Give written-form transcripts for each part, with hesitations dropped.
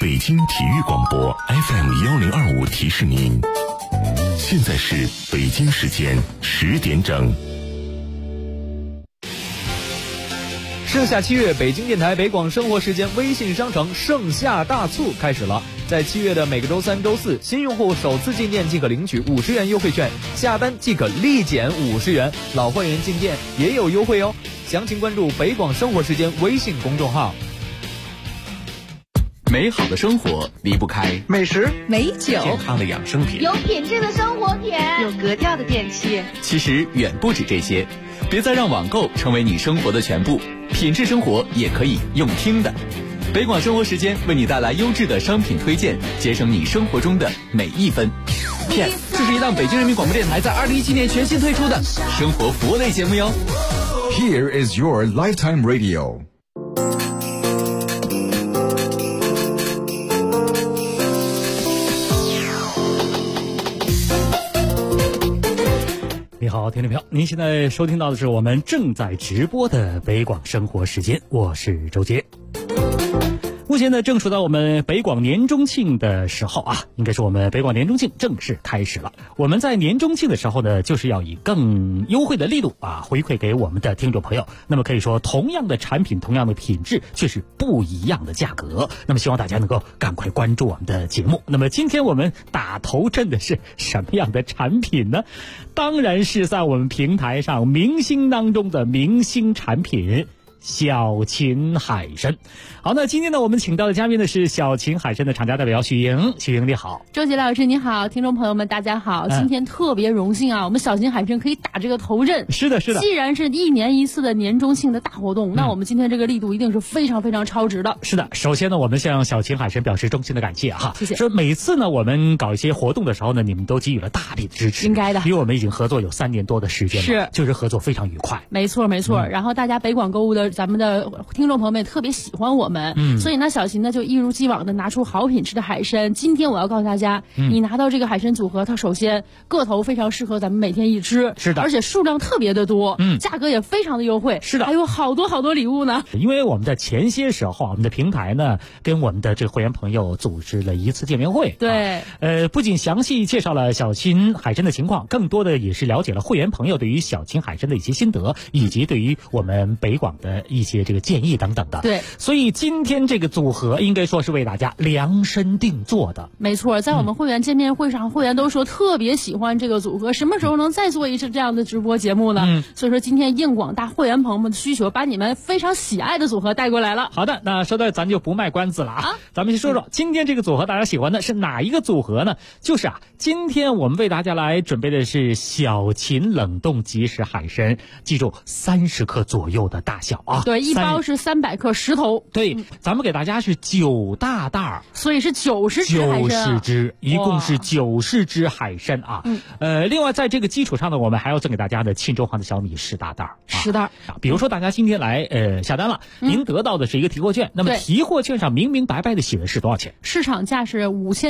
北京体育广播 FM1025提示您，现在是北京时间10点整。 盛夏7月，北京电台北广生活时间微信商城盛夏大促开始了。在7月的每个周3、周4，新用户首次进店即可领取50元优惠券，下单即可立减50元，老会员进店也有优惠哦。详情关注北广生活时间微信公众号。 美好的生活离不开美食、 美酒、 健康的养生品， 有品质的生活品， 有格调的电器。 其实远不止这些，别再让网购成为你生活的全部，品质生活也可以用听的。北广生活时间为你带来优质的商品推荐，节省你生活中的每一分。Yes， 这是一档北京人民广播电台在2017年全新推出的生活服务类节目哟。 Here is your lifetime radio。 你好，听众朋友，您现在收听到的是我们正在直播的北广生活时间，我是周杰。目前呢，正处到我们北广年中庆的时候啊，应该说我们北广年中庆正式开始了。我们在年中庆的时候呢，就是要以更优惠的力度啊，回馈给我们的听众朋友。那么可以说，同样的产品，同样的品质，却是不一样的价格。那么希望大家能够赶快关注我们的节目。那么今天我们打头阵的是什么样的产品呢？当然是在我们平台上明星当中的明星产品。小秦海参。好，那今天呢，我们请到的嘉宾呢是小秦海参的厂家代表许莹。许莹你好。 周杰老师你好，听众朋友们大家好。今天特别荣幸啊，我们小秦海参可以打这个头阵。 是的，是的。 既然是1年1次的年中庆的大活动，那我们今天这个力度一定是非常非常超值的。 是的，首先呢，我们向小秦海参表示衷心的感谢哈。 谢谢。 说每次呢，我们搞一些活动的时候呢，你们都给予了大力的支持。 应该的。 因为我们已经合作有3年多的时间了， 是， 就是合作非常愉快。 没错没错。然后大家北广购物的咱们的听众朋友们也特别喜欢我们，所以呢，小秦呢就一如既往的拿出好品质的海参。今天我要告诉大家，你拿到这个海参组合，它首先个头非常适合咱们每天一吃， 是的， 而且数量特别的多，价格也非常的优惠， 是的， 还有好多好多礼物呢。 因为我们在前些时候，我们的平台呢跟我们的这个会员朋友组织了一次见面会， 对， 不仅详细介绍了小秦海参的情况，更多的也是了解了会员朋友对于小秦海参的一些心得，以及对于我们北广的一些这个建议等等的。 对， 所以今天这个组合应该说是为大家量身定做的。 没错，在我们会员见面会上，会员都说特别喜欢这个组合，什么时候能再做一次这样的直播节目呢？所以说今天应广大会员朋友们的需求，把你们非常喜爱的组合带过来了。 好的，那说到咱就不卖关子了啊，咱们先说说今天这个组合大家喜欢的是哪一个组合呢？就是今天我们为大家来准备的是小秦冷冻即食海参，记住30克左右的大小啊。 对，一包是300克10头。 对，咱们给大家是9大袋， 所以是90只海参 ，90只，一共是90只海参啊。另外在这个基础上呢，我们还要赠给大家的庆州行的小米10大袋 ，10袋。 比如说大家今天来下单了，您得到的是一个提货券，那么提货券上明明白白的写的是多少钱？ 市场价是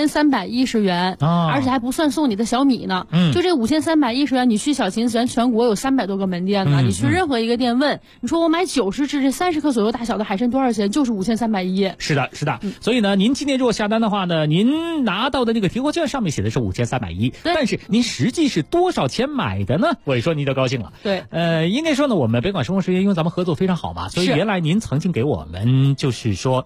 5310元，而且还不算送你的小米呢。就这5310元，你去小秦全国有300多个门店呢，你去任何一个店问，你说我买90只这30克左右大小的海参多少钱？就是5310。 是的，是的。所以呢，您今天如果下单的话呢，您拿到的那个提货券上面写的是5310，但是您实际是多少钱买的呢？我一说你就高兴了。 对， 应该说呢，我们北广生活时间因为咱们合作非常好嘛，所以原来您曾经给我们就是说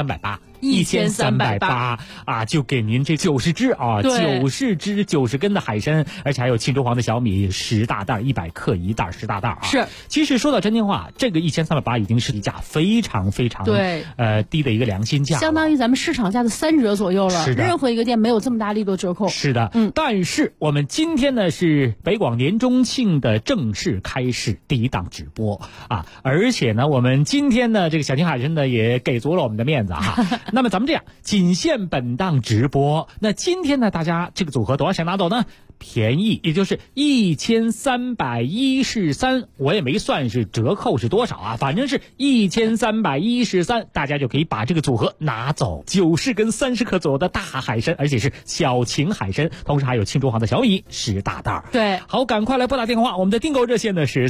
1380啊，就给您这90只啊，90只90根的海参，而且还有庆州黄的小米10大袋，100克一袋10大袋啊。 是， 其实说到真心话，这个1380已经是一价非常非常低的一个良心价， 相当于咱们市场价的3折左右了。 是的， 任何一个店没有这么大力度折扣。 是的，但是我们今天呢是北广年中庆的正式开始第一档直播啊，而且呢我们今天呢这个小秦海参呢也给足了我们的面子哈。那么咱们这样，仅限本档直播。那今天呢大家这个组合多少钱拿走呢？便宜，也就是1313，我也没算是折扣是多少啊，反正是1313，大家就可以把这个组合拿走，90根30克左右的大海参，而且是小秦海参，同时还有庆州行的小米10大袋。 对， 好，赶快来拨打电话，我们的订购热线呢是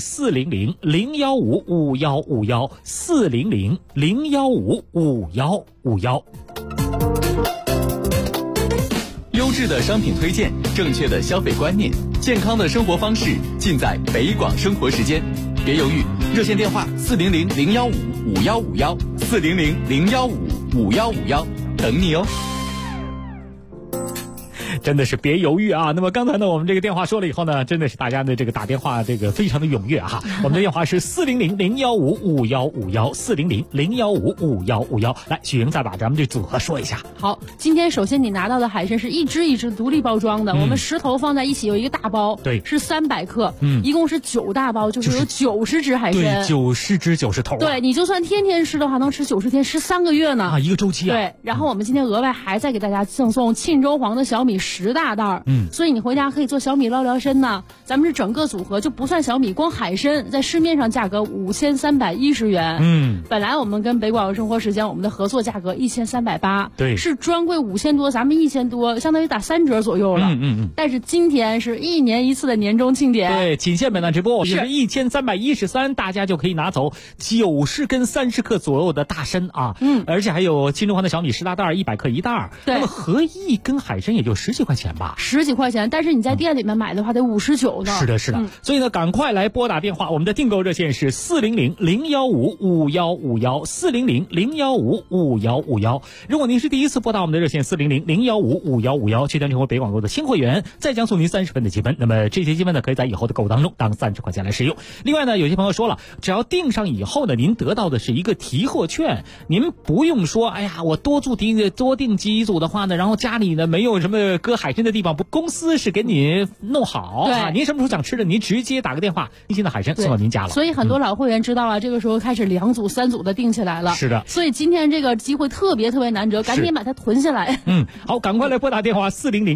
400-015-5151，400-015-5151。 质的商品推荐，正确的消费观念，健康的生活方式，尽在北广生活时间。别犹豫，热线电话400-015-5151，400-015-5151，等你哦。 真的是别犹豫啊！那么刚才呢，我们这个电话说了以后呢，真的是大家的这个打电话这个非常的踊跃哈。我们的电话是400-015-5151，400-015-5151。来，许莹再把咱们这组合说一下。 好，今天首先你拿到的海参是一只一只独立包装的，我们10头放在一起有一个大包， 对， 是300克，一共是9大包，就是有90只海参， 对，90只90头， 对，你就算天天吃的话，能吃90天，13个月呢啊，一个周期啊。 对，然后我们今天额外还再给大家赠送沁州黄的小米10大袋，所以你回家可以做小米捞辽参呢。咱们是整个组合就不算小米，光海参在市面上价格5310元，本来我们跟北广生活时间我们的合作价格1380， 对， 是专柜5000多，咱们1000多，相当于打3折左右了，但是今天是1年1次的年终庆典， 对，仅限本档直播，是1313，大家就可以拿走90跟30克左右的大参啊，而且还有沁州黄的小米10大袋，100克1袋，那么合一跟海参也就10几块钱吧 ，10几块钱，但是你在店里面买的话得59呢。 是的，是的，所以呢，赶快来拨打电话，我们的订购热线是400-015-5151，400-015-5151。如果您是第一次拨打我们的热线400-015-5151，确定成为北广购的新会员，再将送您30分的积分。那么这些积分呢，可以在以后的购物当中当30块钱来使用。另外呢，有些朋友说了，只要订上以后呢，您得到的是一个提货券，您不用说，哎呀，我多订几组的话呢，然后家里呢没有什么搁海参的地方，公司是给你弄好啊，您什么时候想吃的，您直接打个电话，新鲜的海参送到您家了。 所以很多老会员知道了，这个时候开始2组3组的订起来了。 是的， 所以今天这个机会特别难得，赶紧把它囤下来。 好，赶快来拨打电话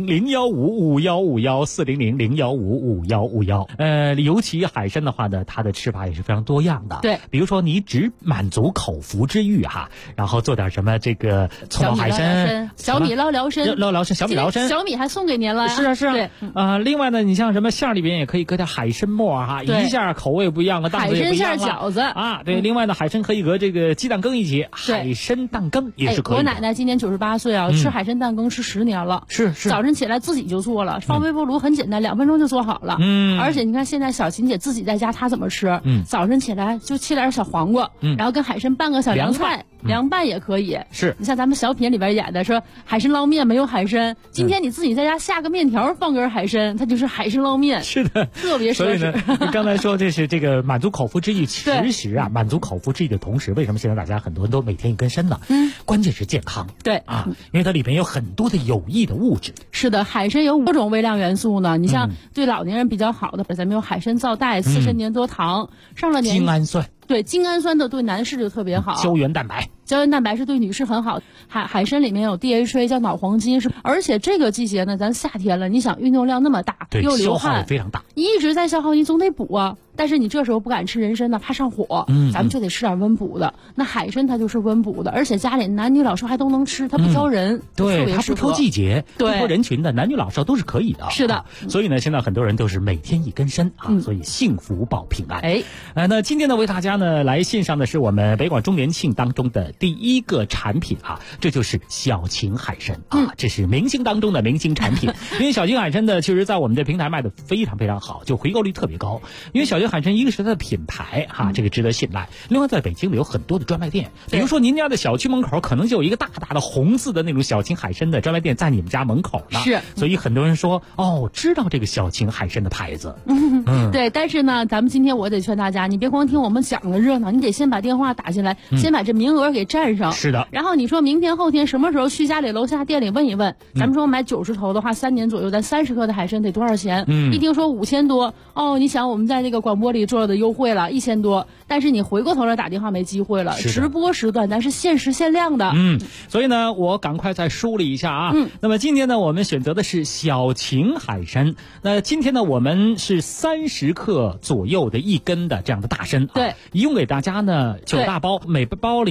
400-015-5151，400-015-5151。尤其海参的话呢，它的吃法也是非常多样的。 对， 比如说你只满足口腹之欲哈，然后做点什么这个葱爆海参、 小米捞辽参、 小米辽参， 小米还送给您了。 是啊。 对， 另外呢，你像什么馅儿里边也可以搁点海参末哈，一下口味不一样了，档次也不一样了。 海参馅饺子啊，对。另外呢，海参可以和这个鸡蛋羹一起，海参蛋羹也是可以的。 我奶奶今年98岁啊，吃海参蛋羹吃10年了。 是。 早晨起来自己就做了，放微波炉很简单，2分钟就做好了。而且你看现在小琴姐自己在家，她怎么吃？早晨起来就切点小黄瓜，然后跟海参拌个小凉菜，凉拌也可以。 是。 你像咱们小品里边演的说海参捞面没有海参，今天你自己在家下个面条放根海参，它就是海参捞面。 是的， 特别奢侈。 所以呢，你刚才说这是这个满足口腹之欲，其实啊，满足口腹之欲的同时，为什么现在大家很多人都每天一根参呢？关键是健康。 对啊，因为它里边有很多的有益的物质。 是的，海参有5种微量元素呢。你像对老年人比较好的，咱们有海参皂苷、刺参粘多糖，上了年纪精氨酸。 对，精氨酸的对男士就特别好。 胶原蛋白是对女士很好。海参里面有 DHA 叫脑黄金，而且这个季节呢，咱夏天了，你想运动量那么大，又流汗， 消耗也非常大， 你一直在消耗，你总得补啊。但是你这时候不敢吃人参呢，怕上火，咱们就得吃点温补的。那海参它就是温补的，而且家里男女老少还都能吃，它不挑人， 对，它不挑季节，不挑人群的，男女老少都是可以的。 是的， 所以呢，现在很多人都是每天一根参啊，所以幸福保平安。那今天呢，为大家呢来献上的是我们北广周年庆当中的第一个产品啊，这就是小秦海参啊，这是明星当中的明星产品。因为小秦海参呢，其实在我们的平台卖的非常非常好，就回购率特别高。因为小秦海参一个是它的品牌哈，这个值得信赖。另外，在北京里有很多的专卖店，比如说您家的小区门口可能就有一个大大的红字的那种小秦海参的专卖店在你们家门口呢。 是， 所以很多人说知道这个小秦海参的牌子。 对，但是呢，咱们今天我得劝大家，你别光听我们讲个热闹，你得先把电话打进来，先把这名额给占上。 是的。 然后你说明天后天什么时候去家里楼下店里问一问，咱们说买90头的话，3年左右，咱30克的海参得多少钱？一听说5000多，你想我们在那个广播里做的优惠了1000多，但是你回过头来打电话没机会了。直播时段咱是限时限量的。 所以呢，我赶快再梳理一下啊。那么今天呢，我们选择的是小秦海参。那今天呢，我们是30克左右的一根的这样的大参啊。 对， 一共给大家呢9大包，每包里边呢是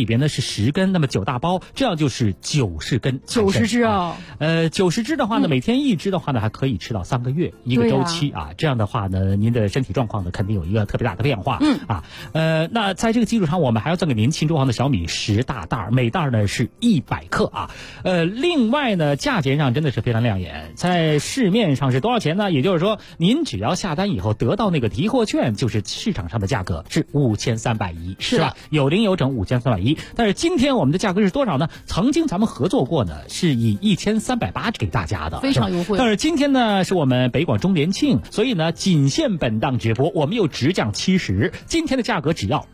10根，那么9大包，这样就是90根 ，90只啊。 90只的话呢，每天1只的话呢，还可以吃到3个月一个周期啊。这样的话呢，您的身体状况呢，肯定有一个特别大的变化。那在这个基础上，我们还要赠给您庆州行的小米10大袋，每袋呢是100克啊。另外呢，价钱上真的是非常亮眼，在市面上是多少钱呢？也就是说，您只要下单以后得到那个提货券，就是市场上的价格是5310，是吧？有零有整5310。但是今天我们的价格是多少呢？曾经咱们合作过呢，是以1380给大家的， 非常优惠。 但是今天呢，是我们北广周年庆，所以呢，仅限本档直播，我们又直降70，今天的价格只要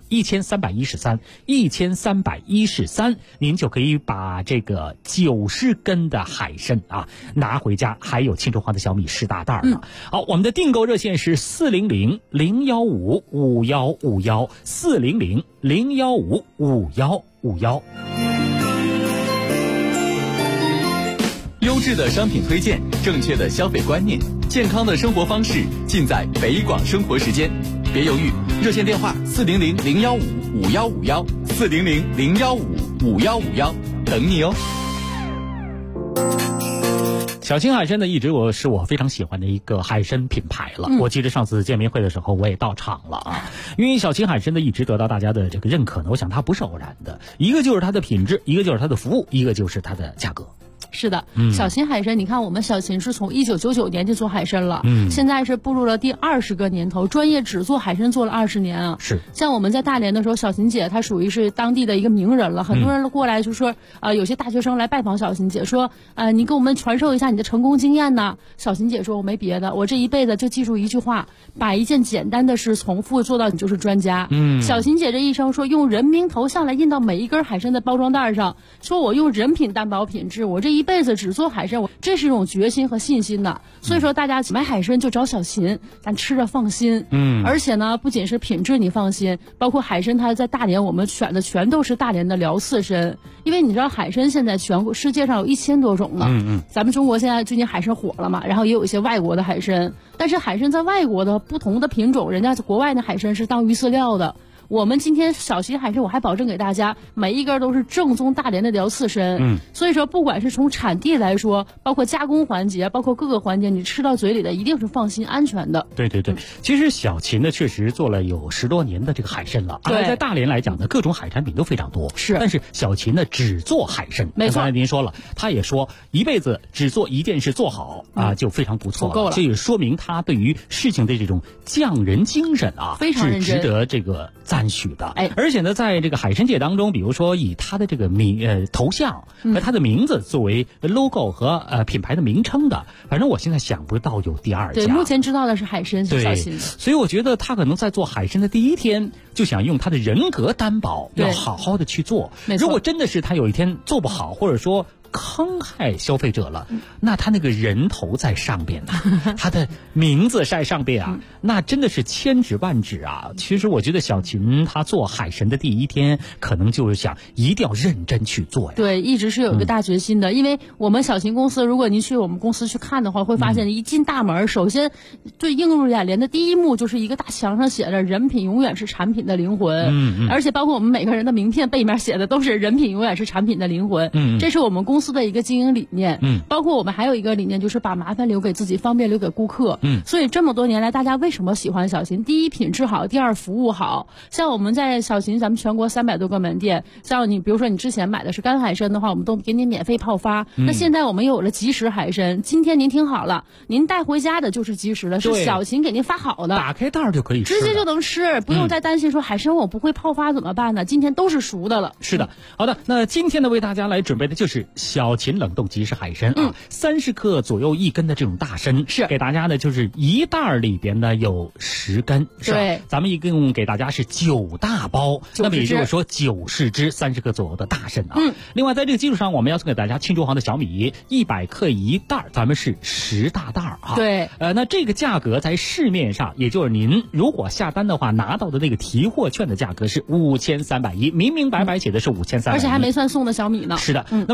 1313，您就可以把这个90根的海参啊拿回家，还有庆州行的小米10大袋呢。好，我们的订购热线是400-015-5151，400-015-5151。 优质的商品推荐，正确的消费观念，健康的生活方式，尽在北广生活时间。别犹豫，热线电话400-015-5151，400-015-5151，等你哦。 小青海参呢，一直是我非常喜欢的一个海参品牌了。我记得上次见面会的时候，我也到场了啊。因为小青海参呢，一直得到大家的这个认可呢，我想它不是偶然的，一个就是它的品质，一个就是它的服务，一个就是它的价格。 是的，小秦海参，你看我们小秦是从1999年就做海参了，现在是步入了第20个年头，专业只做海参做了20年啊。 是， 像我们在大连的时候，小秦姐她属于是当地的一个名人了，很多人过来就说，有些大学生来拜访小秦姐，说，你给我们传授一下你的成功经验呢。小秦姐说，我没别的，我这一辈子就记住一句话，把一件简单的事重复做到你就是专家。小秦姐这一生说，用人名头像来印到每一根海参的包装袋上，说我用人品担保品质，我这一辈子只做海参，这是一种决心和信心的。所以说大家买海参就找小秦，咱吃着放心。而且呢，不仅是品质你放心，包括海参它在大连我们选的全都是大连的辽刺参，因为你知道海参现在全国世界上有1000多种了。咱们中国现在最近海参火了嘛，然后也有一些外国的海参，但是海参在外国的不同的品种，人家国外的海参是当鱼饲料的。我们今天小秦海参，我还保证给大家每一根都是正宗大连的辽刺参。所以说不管是从产地来说，包括加工环节，包括各个环节，你吃到嘴里的一定是放心安全的。 对对对，其实小秦呢确实做了有10多年的这个海参了，而在大连来讲呢，各种海产品都非常多。 是， 但是小秦呢只做海参。 没错， 刚才您说了，他也说一辈子只做一件事做好啊，就非常不错了，够了。这也说明他对于事情的这种匠人精神啊， 非常认真， 是值得这个赞许的。而且呢，在这个海参界当中，比如说以他的这个头像和他的名字作为 logo 和品牌的名称的，反正我现在想不到有第二家。 对，目前知道的是海参是小秦。 所以我觉得他可能在做海参的第一天就想用他的人格担保，要好好的去做。如果真的是他有一天做不好，或者说坑害消费者了，那他那个人头在上边呢，他的名字在上边啊，那真的是千指万指啊。其实我觉得小秦他做海参的第一天，可能就是想一定要认真去做呀。 对，一直是有一个大决心的。因为我们小秦公司，如果您去我们公司去看的话，会发现一进大门，首先最映入眼帘的第一幕就是一个大墙上写着"人品永远是产品的灵魂"，而且包括我们每个人的名片背面写的都是"人品永远是产品的灵魂"。这是我们公司的一个经营理念。包括我们还有一个理念，就是把麻烦留给自己，方便留给顾客。所以这么多年来，大家为什么喜欢小秦？第一，品质好；第二，服务好。像我们在小秦，咱们全国300多个门店，像你比如说你之前买的是干海参的话，我们都给你免费泡发。那现在我们又有了即食海参，今天您听好了，您带回家的就是即食的，是小秦给您发好的， 打开袋就可以吃， 直接就能吃，不用再担心说海参我不会泡发怎么办呢？今天都是熟的了。 是的，好的，那今天呢为大家来准备的就是小秦冷冻即食海参啊，30克左右1根的这种大参，是给大家呢就是一袋里边呢有10根，是吧？ 对， 咱们一共给大家是9大包，那么也就是说90只30克左右的大参啊。另外在这个基础上，我们要送给大家庆州行的小米100克一袋，咱们是10大袋啊。 对， 那这个价格在市面上，也就是您如果下单的话拿到的那个提货券的价格是5310，明明白白写的是5310， 而且还没算送的小米呢。 是的，那么今天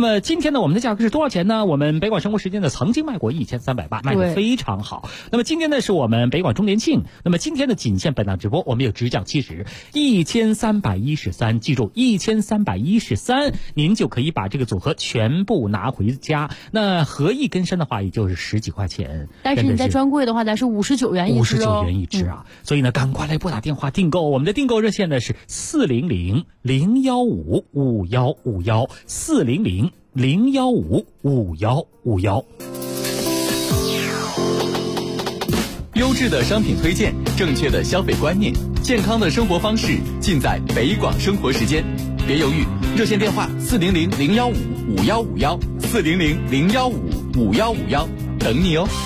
天呢，我们的价格是多少钱呢？我们北广生活时间呢曾经卖过1380，卖得非常好。那么今天呢是我们北广周年庆，那么今天的仅限本档直播，我们有直降70 1313，记住1313，您就可以把这个组合全部拿回家。那合一跟身的话，也就是10几块钱。 但是你在专柜的话，咱是59元一支 59元一支啊！所以呢，赶快来拨打电话订购。我们的订购热线呢是400-015-5151，400-015-5151。 优质的商品推荐，正确的消费观念，健康的生活方式，尽在北广生活时间。别犹豫，热线电话400-015-5151，400-015-5151，等你哦。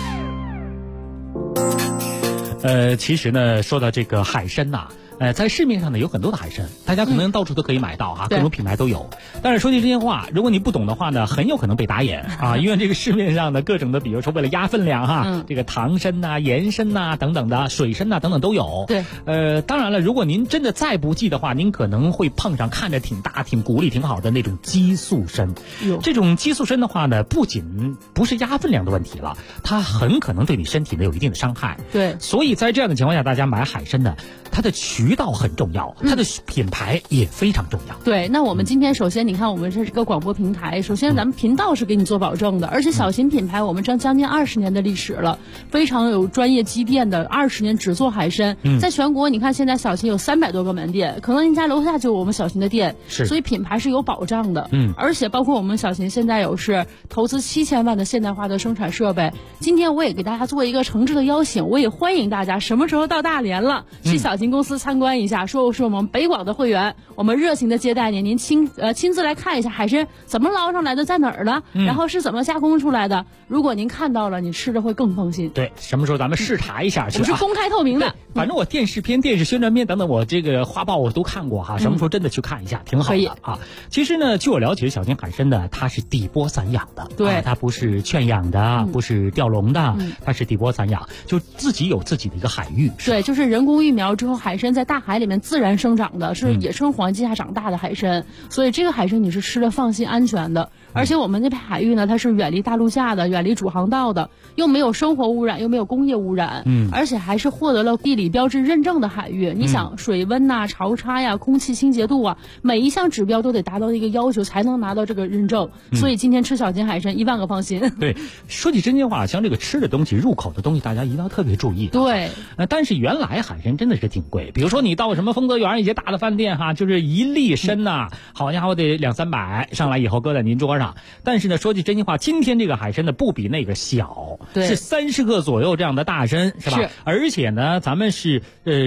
其实呢，说到这个海参呐，在市面上呢有很多的海参，大家可能到处都可以买到哈，各种品牌都有。但是说句真心话，如果你不懂的话呢，很有可能被打眼啊，因为这个市面上的各种的，比如说为了压分量哈，这个糖参呐、盐参呐等等的，水参呐等等都有。 对， 当然了，如果您真的再不济的话，您可能会碰上看着挺大、挺骨力挺好的那种激素参。这种激素参的话呢，不仅不是压分量的问题了，它很可能对你身体呢有一定的伤害。 对， 所以在这样的情况下，大家买海参呢，它的渠道很重要，它的品牌也非常重要。 对，那我们今天首先你看，我们这是个广播平台，首先咱们频道是给你做保证的，而且小秦品牌我们将近20年的历史了，非常有专业积淀的，20年只做海参。在全国你看现在小秦有300多个门店，可能您家楼下就有我们小秦的店，所以品牌是有保障的。而且包括我们小秦现在有是投资7000万的现代化的生产设备。今天我也给大家做一个诚挚的邀请，我也欢迎大家什么时候到大连了，去小秦公司参观一下，说是我们北广的会员，我们热情的接待您，您亲自来看一下海参怎么捞上来的，在哪儿了，然后是怎么加工出来的。如果您看到了，你吃着会更放心。 对，什么时候咱们视察一下去？ 我们是公开透明的。 反正我电视片、电视宣传片等等，我这个画报我都看过哈。什么时候真的去看一下，挺好的啊。其实呢，据我了解，小秦海参呢，它是底波散养的， 对， 它不是圈养的，不是钓笼的，它是底波散养，就自己有自己的一个海域。 对，就是人工育苗之后，海参在大海里面自然生长的，是野生环境下长大的海参，所以这个海参你是吃的放心安全的。而且我们这片海域呢，它是远离大陆架的，远离主航道的，又没有生活污染，又没有工业污染，而且还是获得了地理标志认证的海域。你想水温呐、潮差呀、空气清洁度啊，每一项指标都得达到一个要求才能拿到这个认证。所以今天吃小秦海参10000个放心。 对，说起真心话，像这个吃的东西、入口的东西，大家一定要特别注意。 对， 但是原来海参真的是挺贵，比如说你到什么丰泽园一些大的饭店哈，就是一粒参呐，好家伙得200-300，上来以后搁在您桌上。但是呢，说句真心话，今天这个海参呢不比那个小，是30克左右这样的大参，是吧？而且呢，咱们是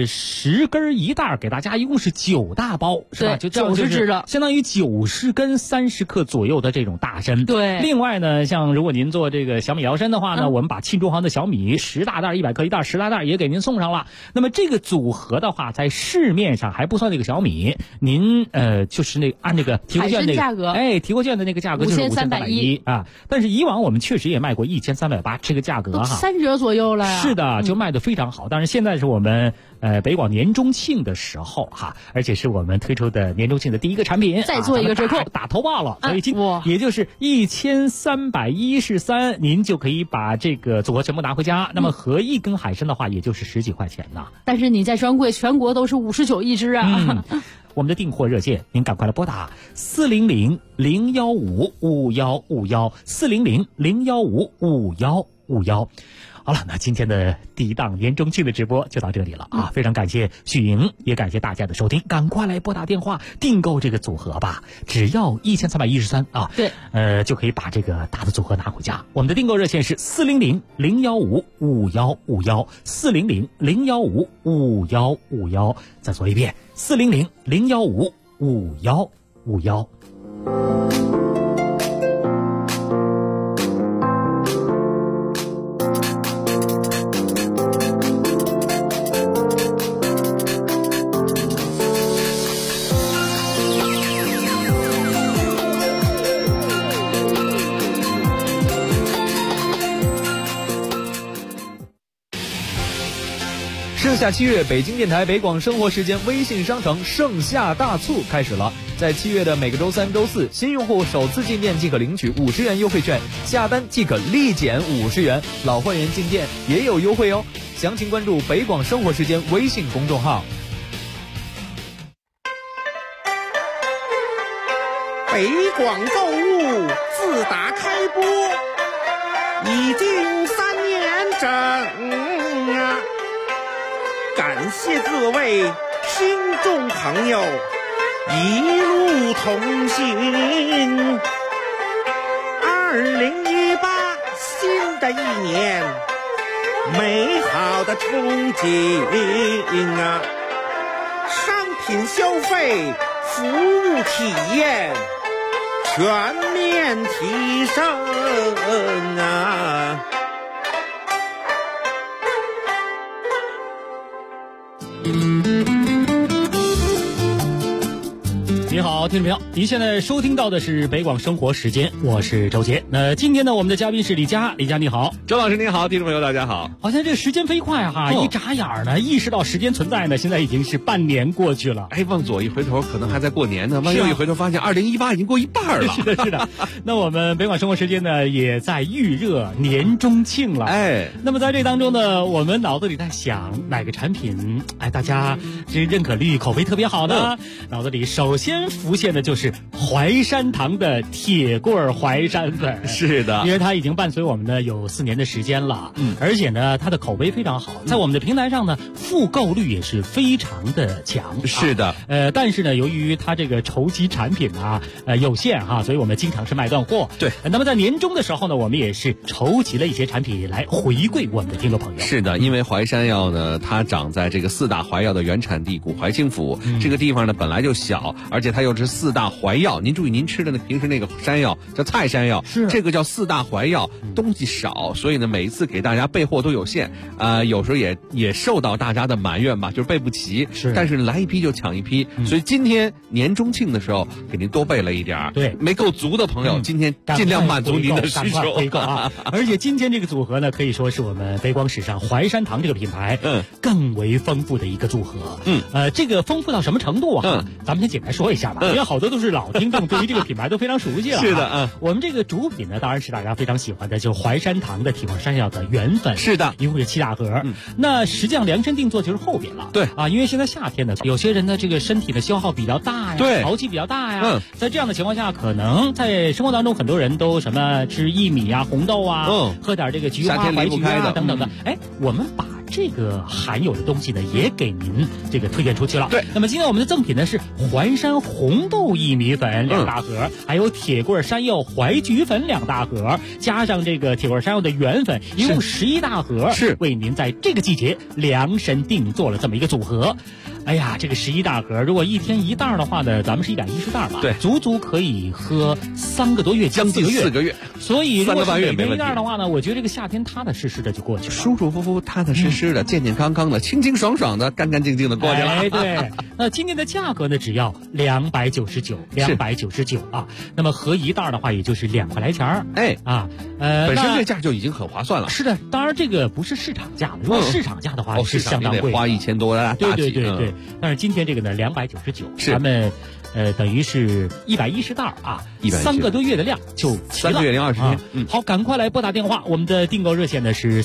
10根1袋，给大家一共是9大包，是吧？就 90只的， 相当于90根30克左右的这种大参。 对。 另外呢，像如果您做这个小米摇参的话呢，我们把沁中航的小米10大袋100克1袋10大袋也给您送上了。那么这个组合的话，在市面上还不算那个小米，您就是那按那个提货券那个价格， 提货券的那个价格就是5310啊。但是以往我们确实也卖过1380这个价格哈 ，3折左右了呀。 是的，就卖得非常好。但是现在是我们北广年中庆的时候哈，而且是我们推出的年中庆的第一个产品， 再做一个折扣， 打头报了，所以也就是1313，您就可以把这个组合全部拿回家。那么合一根海参的话，也就是10几块钱呢。 但是你在专柜全国都是59一支啊。 我们的订货热线，您赶快来拨打400-015-5151，400-015-5151。好了，那今天的第一档年中庆的直播就到这里了啊！非常感谢许莹，也感谢大家的收听，赶快来拨打电话订购这个组合吧，只要1313啊！ 对， 就可以把这个大的组合拿回家。我们的订购热线是400-015-5151，400-015-5151。再说一遍，400-015-5151。 盛夏7月，北京电台北广生活时间微信商城盛夏大促开始了。 在7月的每个周三、周四，新用户首次进店即可领取50元优惠券，下单即可立减50元，老会员进店也有优惠哦。详情关注北广生活时间微信公众号。 北广购物自打开播已经3年整啊，感谢各位听众朋友一路同行。2018新的一年，美好的憧憬啊，商品消费、服务体验全面提升啊！ 你好，听众朋友，您现在收听到的是北广生活时间，我是周杰。那今天呢，我们的嘉宾是李佳，李佳你好， 周老师您好，听众朋友大家好。 好像这个时间飞快哈，一眨眼呢，意识到时间存在呢，现在已经是半年过去了。 哎，往左一回头，可能还在过年呢；往右一回头，发现2018已经过一半了。 是的，是的。那我们北广生活时间呢，也在预热年中庆了。 哎， 那么在这当中呢，我们脑子里在想哪个产品，哎，大家这认可率、口碑特别好呢？脑子里首先浮现的就是淮山堂的铁棍淮山粉。 是的， 因为它已经伴随我们呢有4年的时间了，而且呢它的口碑非常好，在我们的平台上呢复购率也是非常的强。 是的， 但是呢由于它这个筹集产品啊有限哈，所以我们经常是卖断货。 对， 那么在年终的时候呢，我们也是筹集了一些产品来回馈我们的听众朋友。 是的，因为淮山药呢，它长在这个4大淮药的原产地古淮清府，这个地方呢本来就小，而且它又是4大淮药。您注意，您吃的平时那个山药叫菜山药， 是这个叫4大淮药，东西少，所以呢每一次给大家备货都有限，有时候也受到大家的埋怨吧，就是备不齐。 是， 但是来一批就抢一批，所以今天年中庆的时候给您多备了一点。 对， 没够足的朋友，今天尽量满足您的需求。 回购啊！而且今天这个组合呢，可以说是我们北广史上淮山堂这个品牌更为丰富的一个组合。这个丰富到什么程度啊？咱们先简单说一下吧，因为好多都是老听众，对于这个品牌都非常熟悉了。 是的， 我们这个主品呢，当然是大家非常喜欢的，就是淮山堂的铁棍山药的原粉。 是的， 一共是7大盒。那实际上量身定做就是后边了。 对啊，因为现在夏天呢，有些人呢这个身体的消耗比较大呀， 对， 潮气比较大呀。在这样的情况下，可能在生活当中很多人都什么吃薏米啊、红豆啊，喝点这个菊花、白菊啊等等的。哎，我们把这个含有的东西呢，也给您这个推荐出去了。 对， 那么今天我们的赠品呢是淮山红豆薏米粉2大盒，还有铁棍山药淮菊粉2大盒，加上这个铁棍山药的原粉，一共11大盒，是为您在这个季节量身定做了这么一个组合。哎呀，这个11大盒，如果一天1袋的话呢，咱们是110袋吧？ 对， 足足可以喝3个多月， 将近4个月。 所以如果是每天 1 1袋的话呢，我觉得这个夏天踏踏实实的就过去了， 舒舒服服、踏踏实实的、健健康康的、清清爽爽的、干干净净的过去了。 哎，对。那今天的价格呢，只要299啊。那么合1袋的话，也就是2块来钱。 哎啊， 本身这价就已经很划算了。 是的，当然这个不是市场价了，如果市场价的话是相当贵， 花1000多大几。 对。但是今天这个呢，299， 咱们等于是110袋啊，3个多月的量就齐了。3 个月零20天。 好，赶快来拨打电话，我们的订购热线呢是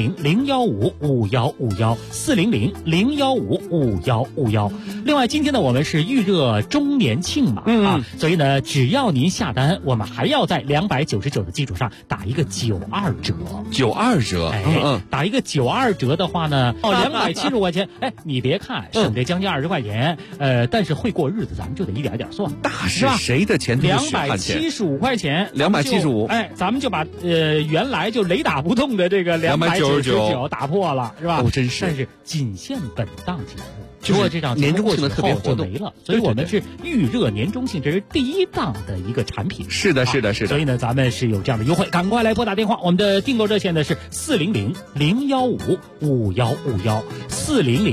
400-015-5151，400-015-5151。另外，今天呢我们是预热周年庆嘛，所以呢只要您下单，我们还要在299的基础上打一个92折。 92折， 打一个92折的话呢，275块钱。哎，你别看省这将近20块钱，但是会过日子，咱们就得一点一点算。 那是谁的钱都是血汗钱。 275块钱 ，275。 哎，咱们就把原来就雷打不动的这个299打破了，是吧？ 真是。 但是仅限本档节目。如果这场年中庆的特别活动就没了，所以我们是预热年中庆，这是第1档的一个产品。 是的。 所以呢，咱们是有这样的优惠，赶快来拨打电话。我们的订购热线呢是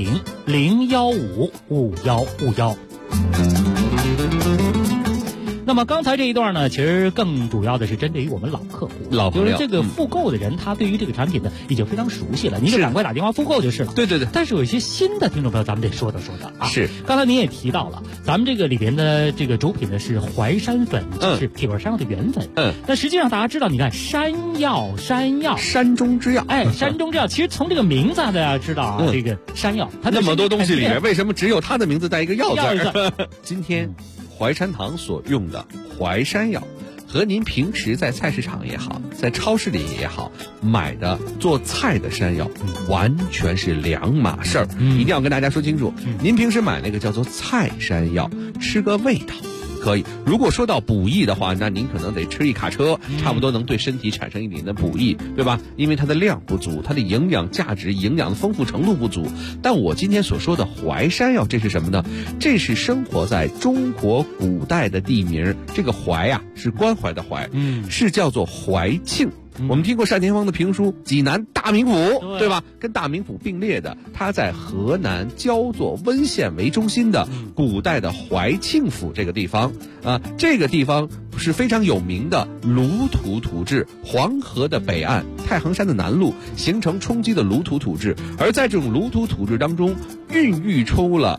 400-015-5151，400-015-5151。那那么刚才这一段呢，其实更主要的是针对于我们老客户，就是这个复购的人，他对于这个产品呢已经非常熟悉了，你就赶快打电话复购就是了。 对对对。 但是有一些新的听众朋友，咱们得说道啊。 是。 刚才您也提到了，咱们这个里边的这个主品呢是淮山粉，就是铁棍山药的原粉。那实际上大家知道，你看山药， 山中之药， 山中之药，其实从这个名字大家知道啊，这个山药，它那么多东西里面，为什么只有它的名字带一个药字？今天淮山堂所用的淮山药，和您平时在菜市场也好，在超市里也好买的做菜的山药，完全是两码事儿。一定要跟大家说清楚，您平时买那个叫做菜山药，吃个味道可以，如果说到补益的话，那您可能得吃一卡车，差不多能对身体产生一点的补益，对吧？因为它的量不足，它的营养价值、营养的丰富程度不足。但我今天所说的淮山药，这是什么呢？这是生活在中国古代的地名，这个淮啊是关怀的淮，是叫做淮庆。我们听过单田芳的评书《济南大名府》，对吧？跟大名府并列的，它在河南焦作温县为中心的古代的淮庆府这个地方啊，这个地方是非常有名的鲁土土质，黄河的北岸，太行山的南麓形成冲积的鲁土土质，而在这种鲁土土质当中，孕育出了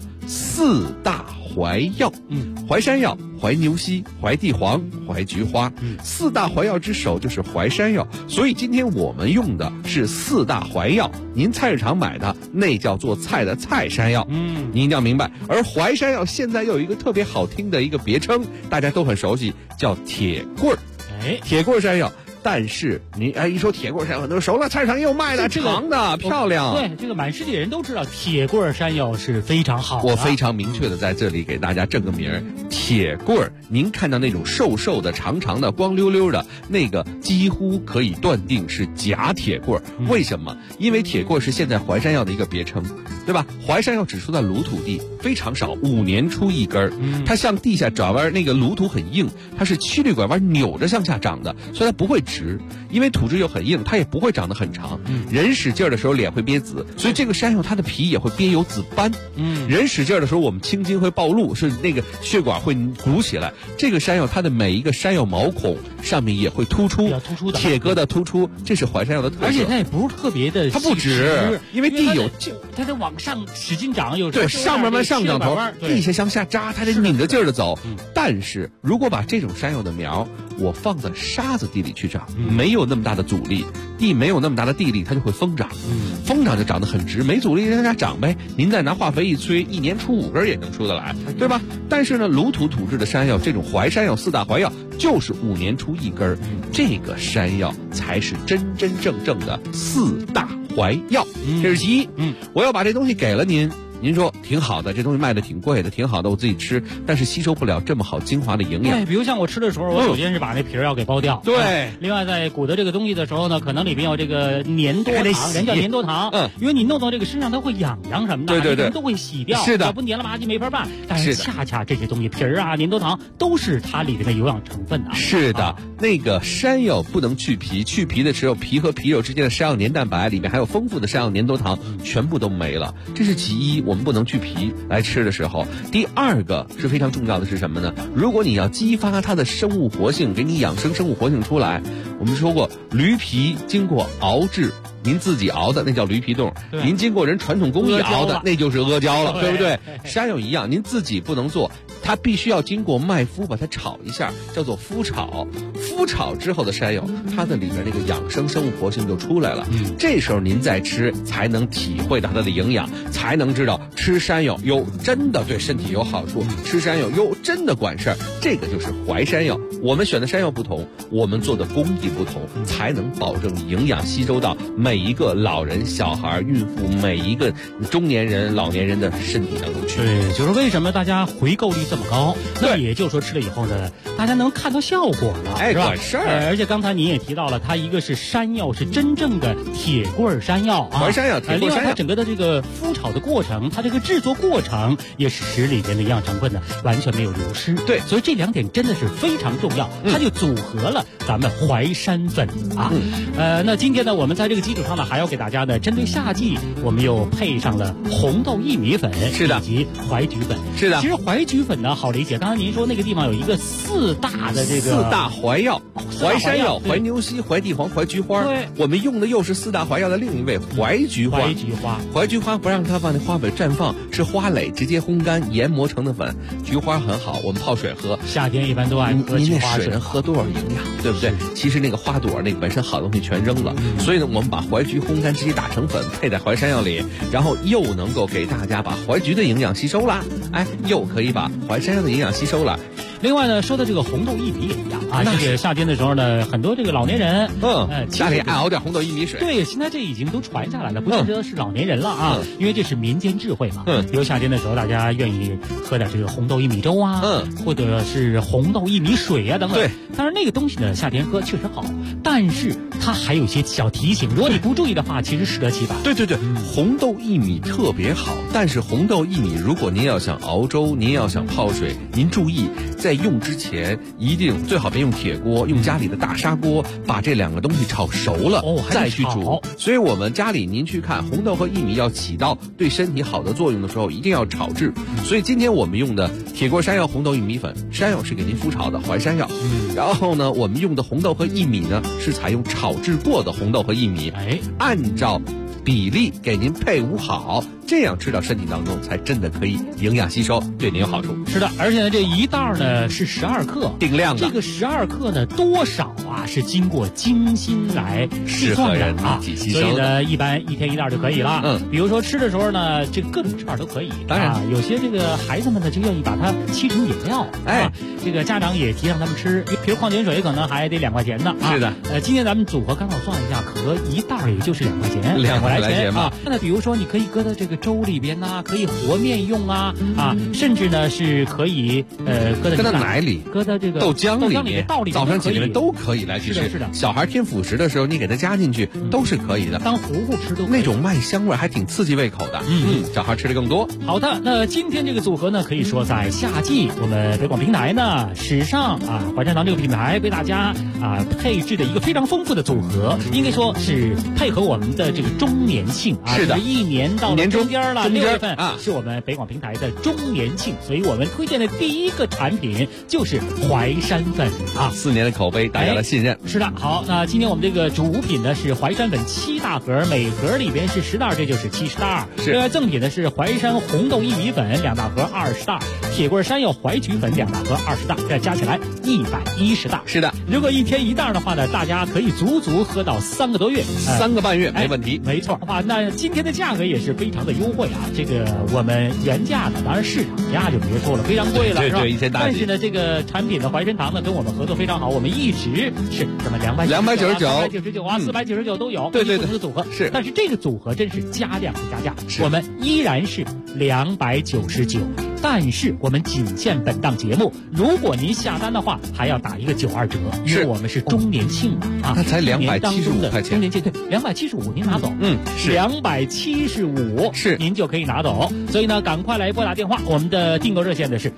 4大淮药，淮山药、淮牛膝、淮地黄、淮菊花，4大淮药之首就是淮山药。所以今天我们用的是4大淮药，您菜市场买的那叫做菜的菜山药，您一定要明白。而淮山药现在又有一个特别好听的一个别称，大家都很熟悉，叫铁棍儿。铁棍儿山药。但是您一说铁棍山药，很多人熟了，菜市场也有卖的，长的漂亮。 对，这个满世界人都知道铁棍山药是非常好的。 我非常明确的在这里给大家正个名儿，铁棍，您看到那种瘦瘦的、长长的、光溜溜的那个，几乎可以断定是假铁棍。为什么？因为铁棍是现在淮山药的一个别称，对吧？淮山药只出在鲁土地，非常少，5年出一根儿。它向地下转弯，那个鲁土很硬，它是曲率拐弯扭着向下长的，所以它不会直，因为土质又很硬，它也不会长得很长。人使劲的时候脸会憋紫，所以这个山药它的皮也会憋有紫斑。人使劲的时候我们青筋会暴露，是那个血管会鼓起来。这个山药它的每一个山药毛孔上面也会突出，铁疙瘩突出，这是淮山药的特色。 而且它也不是特别的， 它不直，因为地有它得往上使劲长，有对上面慢上长头，地下向下扎，它得拧着劲儿的走。但是如果把这种山药的苗我放在沙子地里去长，没有那么大的阻力，地没有那么大的地力，它就会疯长。疯长就长得很直，没阻力让它长呗。您再拿化肥一催，1年出5根也能出得来，对吧？但是呢，鲁土土质的山药，这种淮山药4大淮药，就是5年出1根，这个山药才是真真正正的4大淮药。这是其一。我要把这东西给了您。您说挺好的，这东西卖的挺贵的，挺好的，我自己吃，但是吸收不了这么好精华的营养。 对，比如像我吃的时候，我首先是把那皮儿要给剥掉。 对。 另外，在鼓的这个东西的时候呢，可能里边有这个粘多糖，人叫粘多糖。因为你弄到这个身上，它会痒痒什么的，对，都会洗掉。 是的。 要不粘了吧唧没法办。但是恰恰这些东西，皮儿啊、粘多糖都是它里边的有氧成分啊。 是的。那个山药不能去皮，去皮的时候，皮和皮肉之间的山药粘蛋白里面还有丰富的山药粘多糖，全部都没了。这是其一，我们不能去皮来吃的时候。第二个是非常重要的是什么呢？如果你要激发它的生物活性，给你养生生物活性出来，我们说过驴皮经过熬制，您自己熬的那叫驴皮冻，您经过人传统工艺熬的那就是阿胶了，对不对？山药一样，您自己不能做，它必须要经过麦麸把它炒一下，叫做麸炒。麸炒之后的山药，它的里面那个养生生物活性就出来了。这时候您再吃，才能体会到它的营养，才能知道吃山药哟真的对身体有好处，吃山药哟真的管事儿。这个就是淮山药。我们选的山药不同，我们做的工艺不同，才能保证营养吸收到每一个老人、小孩、孕妇，每一个中年人、老年人的身体当中去。 对，就是为什么大家回购率这么高？那也就是说吃了以后呢，大家能看到效果了，是吧？ 管事儿。 而且刚才您也提到了，它一个是山药，是真正的铁棍山药啊， 淮山药、铁棍山药。 另外，它整个的这个麸炒的过程，它这个制作过程也使里边的营养成分呢完全没有流失。 对， 所以这2点真的是非常重药，它就组合了咱们淮山粉啊。那今天呢，我们在这个基础上呢，还要给大家呢，针对夏季，我们又配上了红豆薏米粉， 是的， 以及淮菊粉， 是的。 其实淮菊粉呢好理解，刚才您说那个地方有一个4大的这个 4大淮药，淮山药、淮牛膝、淮地黄、淮菊花。 对， 我们用的又是4大淮药的另一味淮菊花。淮菊花不让它放在花粉绽放，是花蕾直接烘干研磨成的粉。菊花很好，我们泡水喝。 夏天一般都爱喝菊花水。 您那水能喝多少营养，对不对？其实那个花朵那个本身好东西全扔了，所以呢，我们把淮菊烘干直接打成粉，配在淮山药里，然后又能够给大家把淮菊的营养吸收了，又可以把淮山药的营养吸收了。 另外呢，说的这个红豆薏米也一样啊，这个夏天的时候呢，很多这个老年人， 家里爱熬点红豆薏米水。 对，现在这已经都传下来了，不见得是老年人了啊，因为这是民间智慧嘛。比如夏天的时候，大家愿意喝点这个红豆薏米粥啊，或者是红豆薏米水啊等等。对，当然那个东西呢，夏天喝确实好，但是它还有一些小提醒，如果你不注意的话，其实适得其反。 对，红豆薏米特别好，但是红豆薏米如果您要想熬粥，您要想泡水，您注意在用之前一定最好别用铁锅，用家里的大砂锅，把这2个东西炒熟了，再去煮。所以我们家里您去看红豆和薏米要起到对身体好的作用的时候，一定要炒制。所以今天我们用的铁锅山药红豆薏米粉，山药是给您麸炒的淮山药，然后呢，我们用的红豆和薏米呢是采用炒制过的红豆和薏米，按照比例给您配伍好，这样吃到身体当中才真的可以营养吸收，对您有好处。 是的，而且呢，这一袋呢是12克， 定量的。 这个12克呢，多少啊是经过精心来计算的啊，所以呢，一般1天1袋就可以了。比如说吃的时候呢，这各种吃法都可以。当然，有些这个孩子们呢就愿意把它沏成饮料，这个家长也提倡他们吃，比如矿泉水可能还得2块钱呢。 是的， 今天咱们组合刚好算一下，可一袋也就是2块钱，2块来钱啊。那比如说你可以搁到这个粥里边呐，可以和面用啊，甚至呢是可以搁到奶里， 搁到这个豆浆里面，早上起来都可以来去吃。 是的， 小孩添辅食的时候，你给他加进去都是可以的， 当糊糊吃都可以。 那种麦香味还挺刺激胃口的，小孩吃的更多。 好的，那今天这个组合呢，可以说在夏季，我们北广平台呢史上淮山堂这个品牌为大家配置的一个非常丰富的组合，应该说是配合我们的这个周年庆是的 ，1年到了中间了，6月份是我们北广平台的周年庆，所以我们推荐的第一个产品就是淮山粉 4年的口碑，大家的信任。 是的，好，那今天我们这个主品呢是淮山粉7大盒，每盒里边是10袋，这就是70袋。另外赠品呢是淮山红豆薏米粉2大盒20袋，铁棍山药淮菊粉2大盒20袋，这加起来110袋。 是的， 如果1天1袋的话呢，大家可以足足喝到3个多月 ，3个半月没问题。 没错那今天的价格也是非常的优惠这个我们原价呢，当然市场价就别说了，非常贵了，是吧？ 对，一天大几。 但是呢，这个产品的淮山堂呢跟我们合作非常好，我们一直是什么299、499都有， 对， 不同的组合是。 但是这个组合真是加量不加价，我们依然是299。但是我们仅限本档节目，如果您下单的话，还要打一个92折，因为我们是周年庆那才275块钱， 周年庆对，275您拿走， 是 275 是您就可以拿走，所以呢，赶快来拨打电话，我们的订购热线的是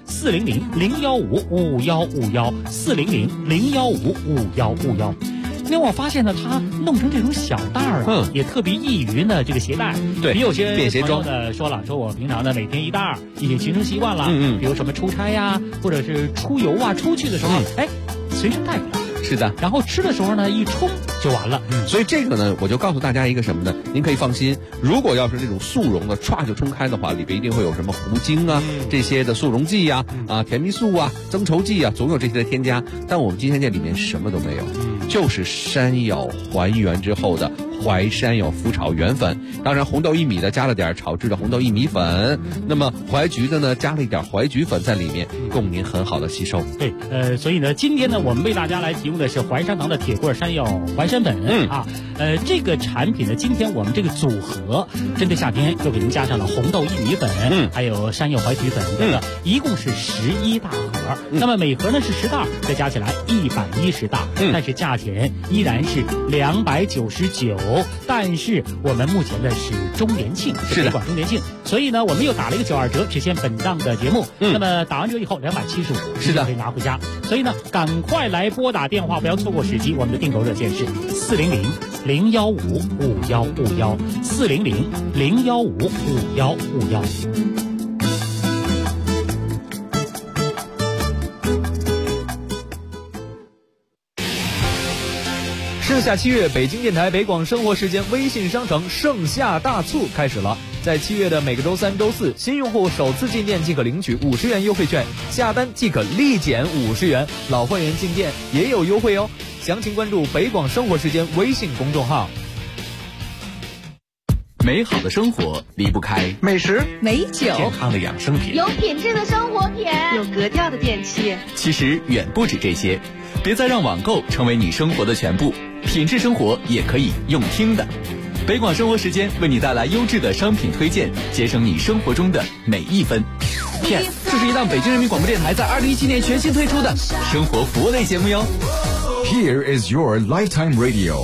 400-015-5151，400-015-5151。因为我发现呢，它弄成这种小袋也特别易于呢这个携带。 对， 比有些便携装呢说我平常呢每天1袋已经形成习惯了。比如什么出差呀，或者是出游出去的时候，随身带回来。 是的， 然后吃的时候呢，一冲就完了。 所以这个呢，我就告诉大家一个什么呢？您可以放心，如果要是这种速溶的歘就冲开的话，里边一定会有什么糊精这些的速溶剂甜蜜素增稠剂总有这些的添加。但我们今天这里面什么都没有，就是山药还原之后的淮山药麸炒原粉。当然红豆薏米的加了点炒制的红豆薏米粉，那么淮菊的呢加了一点淮菊粉在里面，供您很好的吸收。 对，所以呢，今天呢，我们为大家来提供的是淮山堂的铁棍山药淮山粉这个产品呢，今天我们这个组合针对夏天又给您加上了红豆薏米粉，还有山药淮菊粉等等，一共是11大盒。 那么每盒呢是10袋，再加起来110袋，但是价钱依然是299。但是我们目前的是周年庆，是北广周年庆，所以呢我们又打了一个92折，只限本档的节目。那么打完折以后275， 是的， 可以拿回家。所以呢，赶快来拨打电话，不要错过时机。我们的订购热线是400-015-5151，400-015-5151。 盛夏7月，北京电台北广生活时间微信商城盛夏大促开始了。在7月的每个周3、周4，新用户首次进店即可领取50元优惠券，下单即可立减50元，老会员进店也有优惠哦。详情关注北广生活时间微信公众号。 美好的生活离不开美食、 美酒、 健康的养生品、 有品质的生活品、有格调的电器。 其实远不止这些，别再让网购成为你生活的全部，品质生活也可以用听的。北广生活时间为你带来优质的商品推荐，节省你生活中的每一分。 Yes， 这是一档北京人民广播电台在2017年全新推出的生活服务类节目哟。 Here is your lifetime radio。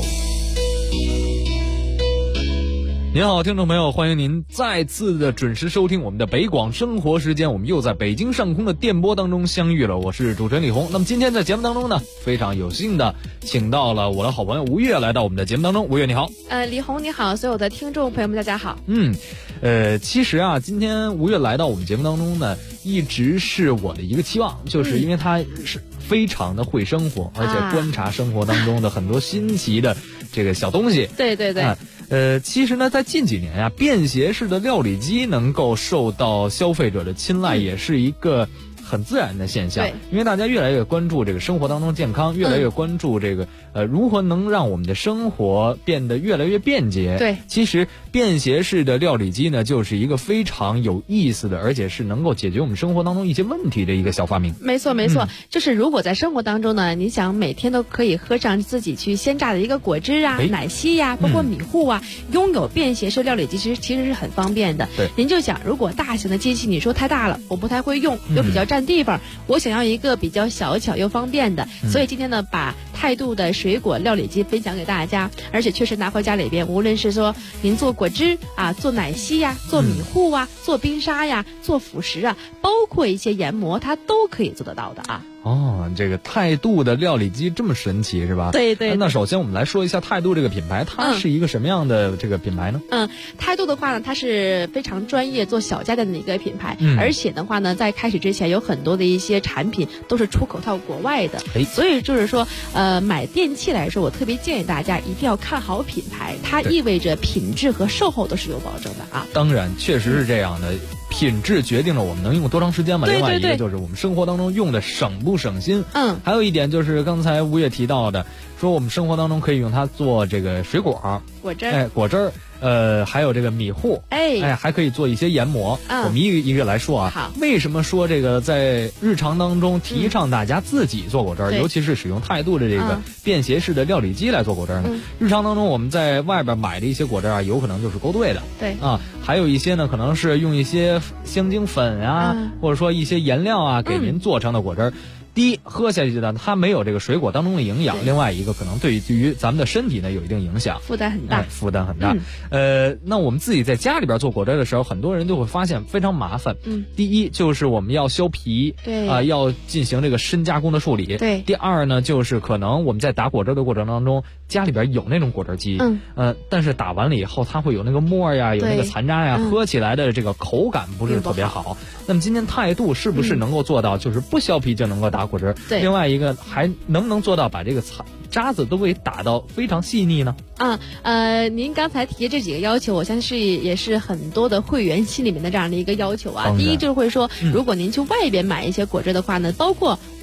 您好，听众朋友，欢迎您再次的准时收听我们的北广生活时间，我们又在北京上空的电波当中相遇了，我是主持人李红。那么今天在节目当中呢，非常有幸的请到了我的好朋友吴越来到我们的节目当中。吴越你好。 李红你好，所有的听众朋友们大家好。 其实啊，今天吴越来到我们节目当中呢，一直是我的一个期望，就是因为他是非常的会生活，而且观察生活当中的很多新奇的这个小东西。 对对对。 其实呢，在近几年啊，便携式的料理机能够受到消费者的青睐，也是一个很自然的现象。因为大家越来越关注这个生活当中健康，越来越关注这个如何能让我们的生活变得越来越便捷。 对， 其实便携式的料理机呢，就是一个非常有意思的，而且是能够解决我们生活当中一些问题的一个小发明。 没错没错，就是如果在生活当中呢，你想每天都可以喝上自己去鲜榨的一个果汁啊、奶昔呀、包括米糊啊，拥有便携式料理机其实是很方便的。 对， 您就想，如果大型的机器你说太大了，我不太会用，又比较占地方，我想要一个比较小巧又方便的，所以今天呢，把态度的水果料理机分享给大家，而且确实拿回家里边，无论是说您做果汁啊、做奶昔呀、做米糊啊、做冰沙呀、做辅食啊，包括一些研磨，它都可以做得到的啊。 哦，这个态度的料理机这么神奇是吧？ 对对。 那首先我们来说一下态度这个品牌，它是一个什么样的这个品牌呢？ 态度的话呢，它是非常专业做小家电的一个品牌，而且的话呢，在开始之前有很多的一些产品都是出口到国外的，所以就是说，买电器来说，我特别建议大家一定要看好品牌，它意味着品质和售后都是有保证的啊。 当然，确实是这样的。品质决定了我们能用多长时间嘛。另外一个就是我们生活当中用的省不省心。还有一点就是刚才吴越提到的，说我们生活当中可以用它做这个水果果汁， 果汁还有这个米糊，还可以做一些研磨。我们一个一个来说啊。为什么说这个在日常当中提倡大家自己做果汁，尤其是使用态度的这个便携式的料理机来做果汁呢？日常当中我们在外边买的一些果汁啊，有可能就是勾兑的。 对啊，还有一些呢，可能是用一些香精粉啊，或者说一些颜料啊，给您做成的果汁。第一，喝下去呢，它没有这个水果当中的营养；另外一个，可能对于咱们的身体呢有一定影响， 负担很大。 负担很大。那我们自己在家里边做果汁的时候，很多人就会发现非常麻烦。第一就是我们要削皮， 对要进行这个深加工的处理。 对。 第二呢，就是可能我们在打果汁的过程当中，家里边有那种果汁机，但是打完了以后，它会有那个沫呀，有那个残渣呀，喝起来的这个口感不是特别好。那么今天态度是不是能够做到，就是不削皮就能够打果汁？ 对。 另外一个还能不能做到把这个渣子都给打到非常细腻呢？ 您刚才提的这几个要求，我相信也是很多的会员心里面的这样的一个要求啊。第一就是会说，如果您去外边买一些果汁的话呢，包括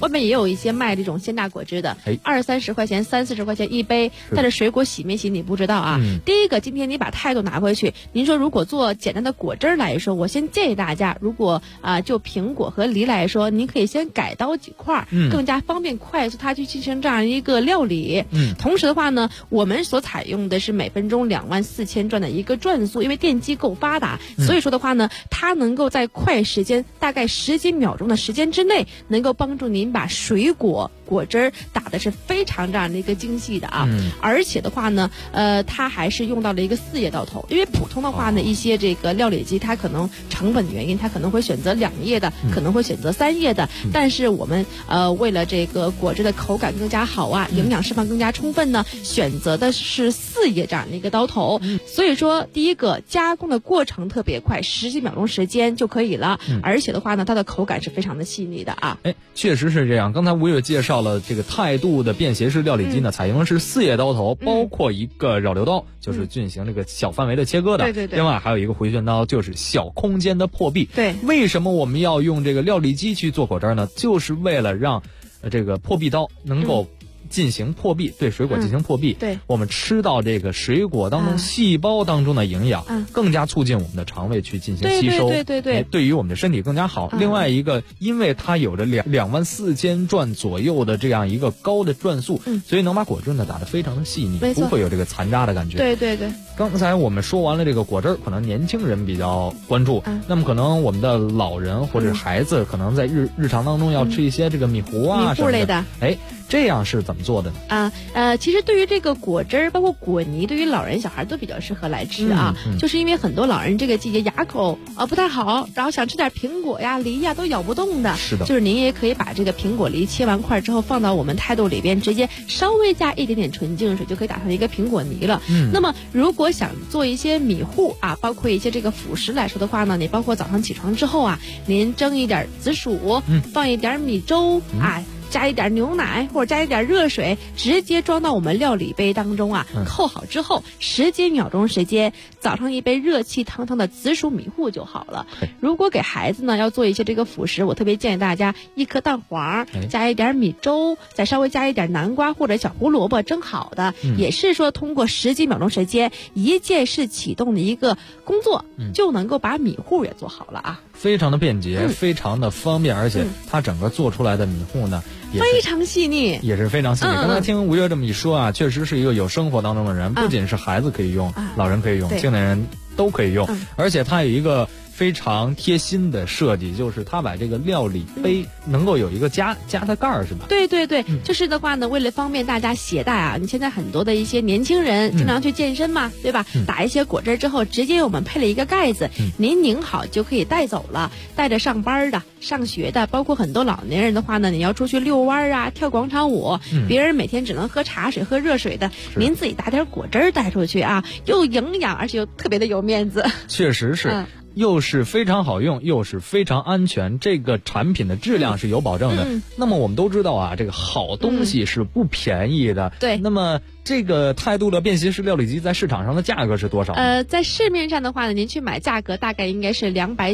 外面也有一些卖这种鲜榨果汁的，20-30块钱、30-40块钱一杯，但是水果洗没洗你不知道啊。第一个，今天你把态度拿回去，您说如果做简单的果汁来说，我先建议大家，如果就苹果和梨来说，您可以先改刀几块，更加方便快速它去进行这样一个料理。同时的话呢，我们所采用的是每分钟24000转的一个转速，因为电机够发达，所以说的话呢，它能够在快时间大概10几秒钟的时间之内，能够帮助您把水果果汁打的是非常这样的一个精细的啊。而且的话呢，它还是用到了一个4叶刀头，因为普通的话呢，一些这个料理机它可能成本原因，它可能会选择2叶的，可能会选择3叶的，但是我们为了这个果汁的口感更加好啊，营养释放更加充分呢，选择的是4叶这样的一个刀头。所以说，第一个加工的过程特别快，10几秒钟时间就可以了，而且的话呢，它的口感是非常的细腻的啊。 确实是这样。刚才吴越介绍了这个态度的便携式料理机呢，采用的是4叶刀头，包括一个扰流刀，就是进行这个小范围的切割的。对。另外还有一个回旋刀，就是小空间的破壁。对。为什么我们要用这个料理机去做果汁呢？就是为了让这个破壁刀能够进行破壁，对水果进行破壁，对我们吃到这个水果当中细胞当中的营养，更加促进我们的肠胃去进行吸收，对于我们的身体更加好。另外一个，因为它有着24000转左右的这样一个高的转速，所以能把果汁呢打得非常的细腻，不会有这个残渣的感觉。对。刚才我们说完了这个果汁，可能年轻人比较关注，那么可能我们的老人或者孩子可能在日常当中要吃一些这个米糊啊什么的，这样是怎么做的呢？ 其实对于这个果汁儿，包括果泥，对于老人小孩都比较适合来吃啊。就是因为很多老人这个季节牙口不太好，然后想吃点苹果呀、梨呀都咬不动的。是的。就是您也可以把这个苹果、梨切完块之后放到我们态度里边，直接稍微加一点点纯净水，就可以打成一个苹果泥了。那么如果想做一些米糊啊，包括一些这个辅食来说的话呢，你包括早上起床之后啊，您蒸一点紫薯，放一点米粥啊。加一点牛奶或者加一点热水，直接装到我们料理杯当中啊，扣好之后10几秒钟时间，早上一杯热气腾腾的紫薯米糊就好了。如果给孩子呢要做一些这个辅食，我特别建议大家1颗蛋黄，加一点米粥，再稍微加一点南瓜或者小胡萝卜蒸好的，也是说通过10几秒钟时间，一键式启动的一个工作，就能够把米糊也做好了啊。 非常的便捷，非常的方便，而且它整个做出来的米糊呢非常细腻， 也是非常细腻。刚才听吴越这么一说啊，确实是一个有生活当中的人，不仅是孩子可以用，老人可以用，青年人都可以用，而且它有一个非常贴心的设计，就是它把这个料理杯能够有一个夹的盖儿，是吧？对， 就是的话呢，为了方便大家携带啊，你现在很多的一些年轻人经常去健身嘛，对吧？打一些果汁之后，直接我们配了一个盖子，您拧好就可以带走了，带着上班的、上学的，包括很多老年人的话呢，你要出去遛弯啊、跳广场舞，别人每天只能喝茶水、喝热水的，您自己打点果汁带出去啊，又营养，而且又特别的有面子。 确实是。又是非常好用，又是非常安全，这个产品的质量是有保证的。那么我们都知道啊，这个好东西是不便宜的。对。那么这个态度的便携式料理机在市场上的价格是多少？ 在市面上的话呢，您去买价格大概应该是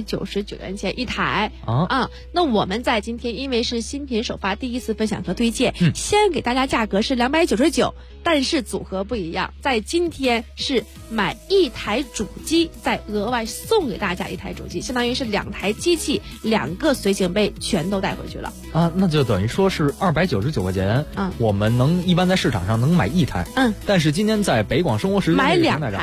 299元钱一台啊。那我们在今天因为是新品首发，第一次分享和推荐，先给大家价格是299，但是组合不一样，在今天是买1台主机，再额外送给大家1台主机，相当于是2台机器、2个随行杯全都带回去了啊。那就等于说是299块钱，我们一般在市场上能买1台。但是今天在北广生活时间买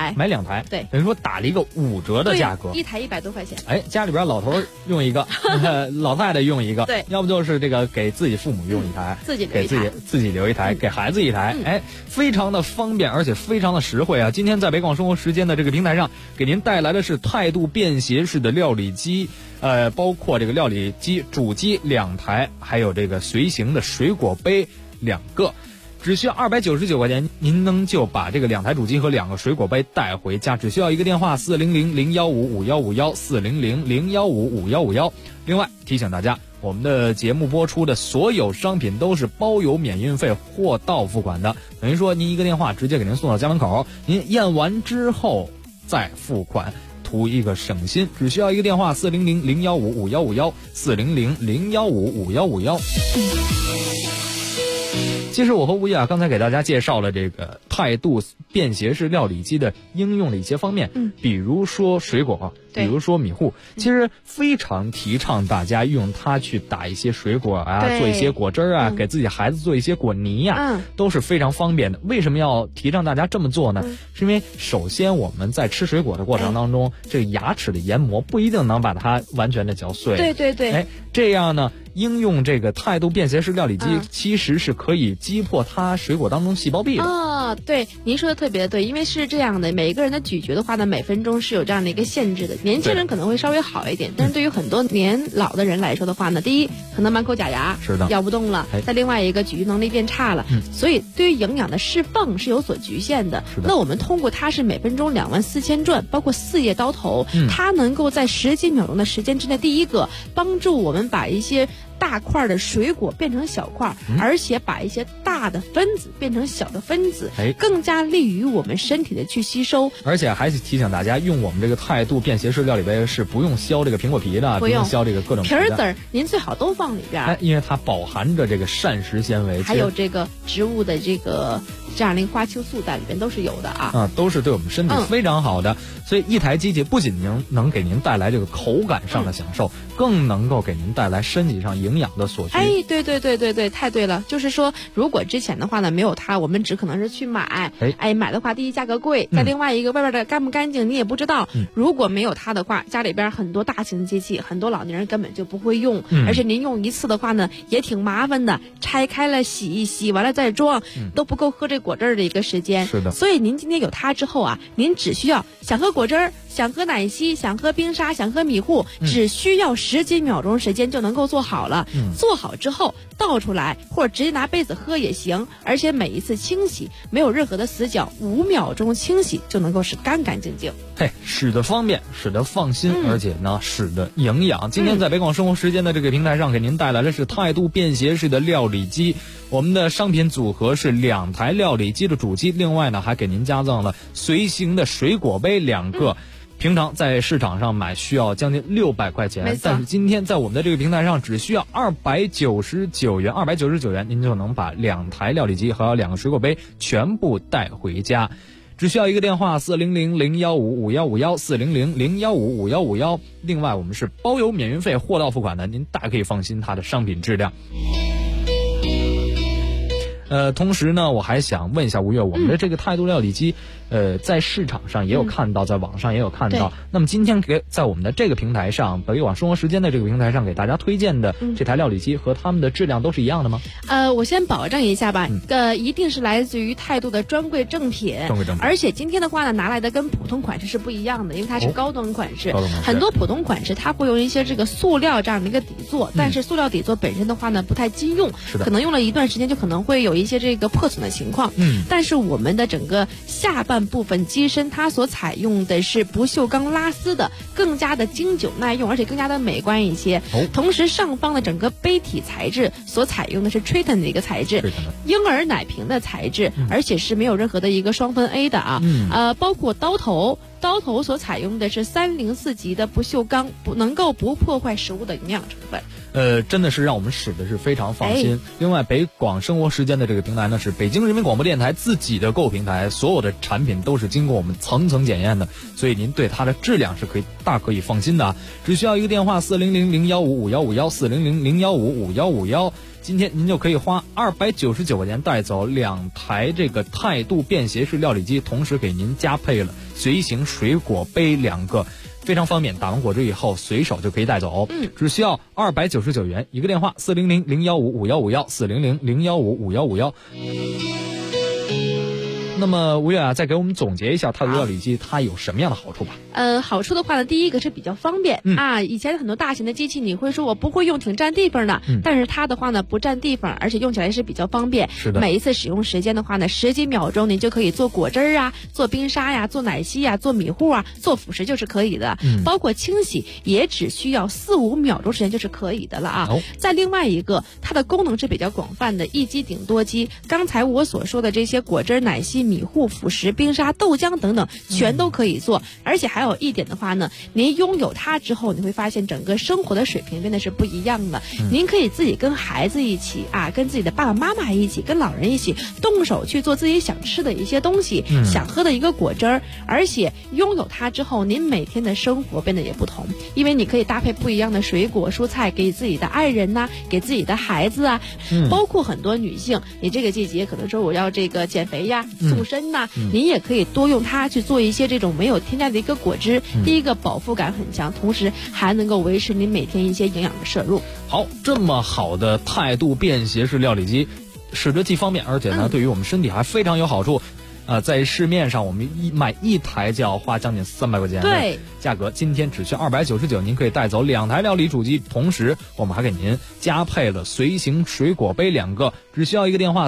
2台， 对，等于说打了一个5折的价格 ，1台100多块钱。 家里边老头用一个，老太太用一个，对，要不就是这个给自己父母用1台，给自己留1台，给孩子1台，非常的方便，而且非常的实惠啊。今天在北广生活时间的这个平台上，给您带来的是态度便携式的料理机，包括这个料理机主机2台，还有这个随行的水果杯2个。只需要299块钱，您就把这个2台主机和2个水果杯带回家，只需要一个电话400-015-5151，400-015-5151。另外提醒大家，我们的节目播出的所有商品都是包邮免运费、货到付款的，等于说您一个电话直接给您送到家门口，您验完之后再付款。 图一个省心，只需要一个电话400-015-5151，400-015-5151。其实我和吴雅刚才给大家介绍了这个态度便携式料理机的应用的一些方面，比如说水果，比如说米糊，其实非常提倡大家用它去打一些水果啊，做一些果汁啊，给自己孩子做一些果泥啊，都是非常方便的。为什么要提倡大家这么做呢？是因为首先我们在吃水果的过程当中，这个牙齿的研磨不一定能把它完全的嚼碎。对，这样呢，应用这个态度便携式料理机，其实是可以击破它水果当中细胞壁的。 对，您说的特别对，因为是这样的，每一个人的咀嚼的话呢，每分钟是有这样的一个限制的。年轻人可能会稍微好一点，但是对于很多年老的人来说的话呢，第一可能满口假牙， 是的， 咬不动了；再另外一个咀嚼能力变差了，所以对于营养的释放是有所局限的。那我们通过它是每分钟24000转，包括4叶刀头，它能够在10几秒钟的时间之内，第一个帮助我们把一些大块的水果变成小块，而且把一些大的分子变成小的分子，更加利于我们身体的去吸收。 而且还是提醒大家，用我们这个态度便携式料理杯是不用削这个苹果皮的，不用削这个各种皮儿籽儿，您最好都放里边， 因为它饱含着这个膳食纤维， 还有这个植物的这个这样的花青素在里边都是有的啊， 都是对我们身体非常好的。所以一台机器不仅能给您带来这个口感上的享受，更能够给您带来身体上营养的所需。 对，太对了。就是说，如果之前的话呢，没有它，我们只可能是去买，买的话，第一价格贵，再另外一个外边的干不干净你也不知道。如果没有它的话，家里边很多大型的机器，很多老年人根本就不会用，而且您用一次的话呢，也挺麻烦的，拆开了洗一洗，完了再装，都不够喝这果汁的一个时间。 是的。 所以您今天有它之后啊，您只需要想喝果汁，想喝奶昔，想喝冰沙，想喝米糊，只需要10几秒钟时间就能够做好了。做好之后倒出来，或者直接拿杯子喝也行。而且每一次清洗没有任何的死角，5秒钟清洗就能够使干干净净。 使得方便，使得放心，而且呢，使得营养。今天在北广生活时间的这个平台上，给您带来的是态度便携式的料理机。我们的商品组合是2台料理机的主机，另外呢还给您加赠了随行的水果杯2个。平常在市场上买需要将近600块钱，但是今天在我们的这个平台上只需要299元，您就能把2台料理机和2个水果杯全部带回家。只需要一个电话400-015-5151，400-015-5151。另外我们是包邮免运费，货到付款的，您大可以放心它的商品质量。同时呢，我还想问一下吴越，我们的这个态度料理机，在市场上也有看到，在网上也有看到。那么今天在我们的这个平台上，北广生活时间的这个平台上给大家推荐的这台料理机和他们的质量都是一样的吗？ 我先保证一下吧，一定是来自于态度的专柜正品。而且今天的话呢，拿来的跟普通款式是不一样的，因为它是高端款式。很多普通款式它会用一些这个塑料这样的一个底座，但是塑料底座本身的话呢不太经用，可能用了一段时间就可能会有一些这个破损的情况。但是我们的整个下半部分机身，它所采用的是不锈钢拉丝的，更加的经久耐用，而且更加的美观一些。同时上方的整个杯体材质所采用的是 Triton 的一个材质，婴儿奶瓶的材质，而且是没有任何的一个双酚 A 的啊。包括刀头所采用的是304级的不锈钢，能够不破坏食物的营养成分。 真的是让我们使的是非常放心。另外，北广生活时间的这个平台呢，是北京人民广播电台自己的购物平台，所有的产品都是经过我们层层检验的，所以您对它的质量是大可以放心的啊。只需要一个电话400-015-5151，400-015-5151。今天您就可以花299块钱带走2台这个态度便携式料理机，同时给您加配了随行水果杯2个。非常方便，打完果汁以后随手就可以带走。只需要299元一个电话，400-015-5151，400-015-5151。那么吴越啊，再给我们总结一下态度料理机它有什么样的好处吧？ 好处的话呢，第一个是比较方便啊。以前很多大型的机器你会说我不会用，挺占地方的，但是它的话呢不占地方，而且用起来是比较方便。 是的， 每一次使用时间的话呢，10几秒钟您就可以做果汁啊，做冰沙呀，做奶昔呀，做米糊啊，做辅食就是可以的。包括清洗也只需要4-5秒钟时间就是可以的了啊。再另外一个，它的功能是比较广泛的，一机顶多机。刚才我所说的这些果汁、奶昔、 米糊、辅食、冰沙、豆浆等等，全都可以做。而且还有一点的话呢，您拥有它之后，你会发现整个生活的水平变得是不一样的。您可以自己跟孩子一起啊，跟自己的爸爸妈妈一起，跟老人一起动手去做自己想吃的一些东西，想喝的一个果汁儿。而且拥有它之后，您每天的生活变得也不同，因为你可以搭配不一样的水果蔬菜给自己的爱人呐，给自己的孩子啊，包括很多女性，你这个季节可能说我要这个减肥呀、塑身呐，您也可以多用它去做一些这种没有添加的一个果汁。第一个饱腹感很强，同时还能够维持您每天一些营养的摄入。 好，这么好的态度便携式料理机，使得既方便，而且呢，对于我们身体还非常有好处。在市面上我们买一台就要花将近300块钱， 对， 价格今天只需299，您可以带走2台料理主机，同时我们还给您加配了随行水果杯2个，只需要一个电话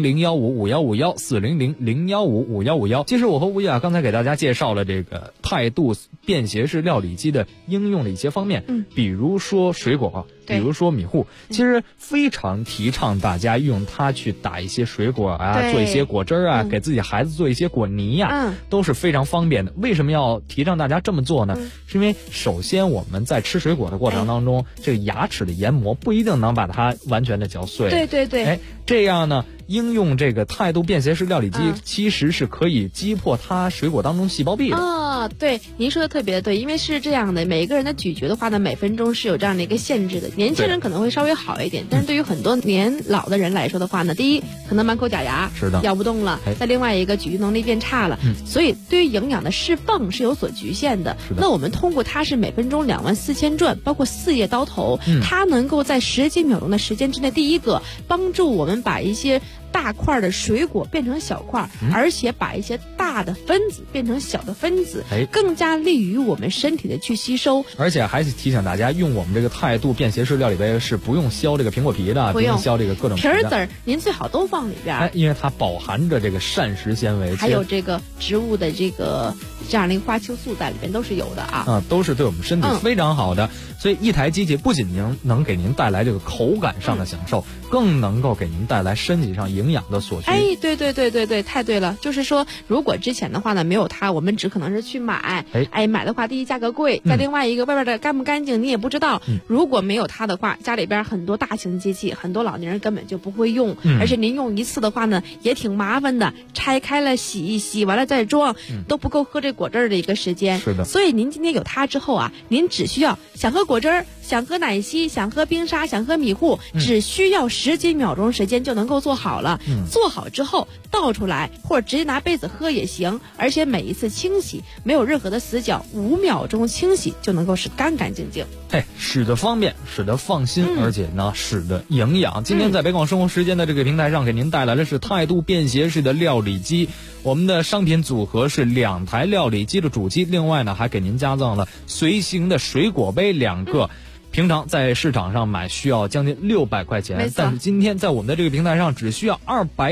400-015-5151，400-015-5151。其实我和吴雅刚才给大家介绍了这个态度便携式料理机的应用的一些方面，比如说水果，比如说米糊，其实非常提倡大家用它去打一些水果啊，做一些果汁啊，给自己孩子做一些果泥呀，都是非常方便的。为什么要提倡大家这么做呢？是因为首先我们在吃水果的过程当中，这个牙齿的研磨不一定能把它完全的嚼碎。 对对对。 这样呢，应用这个态度便携式料理机，其实是可以击破它水果当中细胞壁的。 对，您说的特别对，因为是这样的，每个人的咀嚼的话呢，每分钟是有这样的一个限制的。年轻人可能会稍微好一点，但是对于很多年老的人来说的话呢，第一，可能满口假牙， 是的， 咬不动了；再另外一个，咀嚼能力变差了，所以对于营养的释放是有所局限的。那我们通过它是每分钟24000转，包括4叶刀头，它能够在10几秒钟的时间之内，第一个帮助我们把一些大块的水果变成小块，而且把一些大的分子变成小的分子，更加利于我们身体的去吸收。 而且还提醒大家，用我们这个态度便携式料理杯是不用削这个苹果皮的，不用削这个各种皮儿籽儿，您最好都放里边， 因为它饱含着这个膳食纤维， 还有这个植物的这个样磷花青素在里边都是有的啊， 都是对我们身体非常好的。所以一台机器不仅能给您带来这个口感上的享受，更能够给您带来身体上营养的所需。 对，太对了。就是说，如果之前的话呢，没有它，我们只可能是去买，买的话，第一价格贵，再另外一个外边的干不干净你也不知道。如果没有它的话，家里边很多大型机器，很多老年人根本就不会用，而且您用一次的话呢，也挺麻烦的，拆开了洗一洗，完了再装，都不够喝这果汁的一个时间。 是的。 所以您今天有它之后啊，您只需要想喝果汁，想喝奶昔，想喝冰沙，想喝米糊，只需要10几秒钟时间就能够做好了。做好之后倒出来，或者直接拿杯子喝也行。而且每一次清洗没有任何的死角，5秒钟清洗就能够是干干净净。 使得方便，使得放心，而且呢，使得营养。今天在北广生活时间的这个平台上，给您带来的是态度便携式的料理机。我们的商品组合是2台料理机的主机，另外呢，还给您加赠了随行的水果杯2个。平常在市场上买需要将近600块钱，但是今天在我们的这个平台上只需要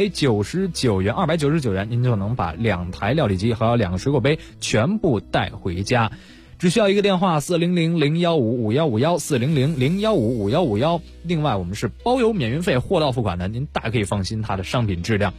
299元，您就能把2台料理机和2个水果杯全部带回家。只需要一个电话400-015-5151，400-015-5151。另外我们是包邮免运费，货到付款的，您大可以放心它的商品质量。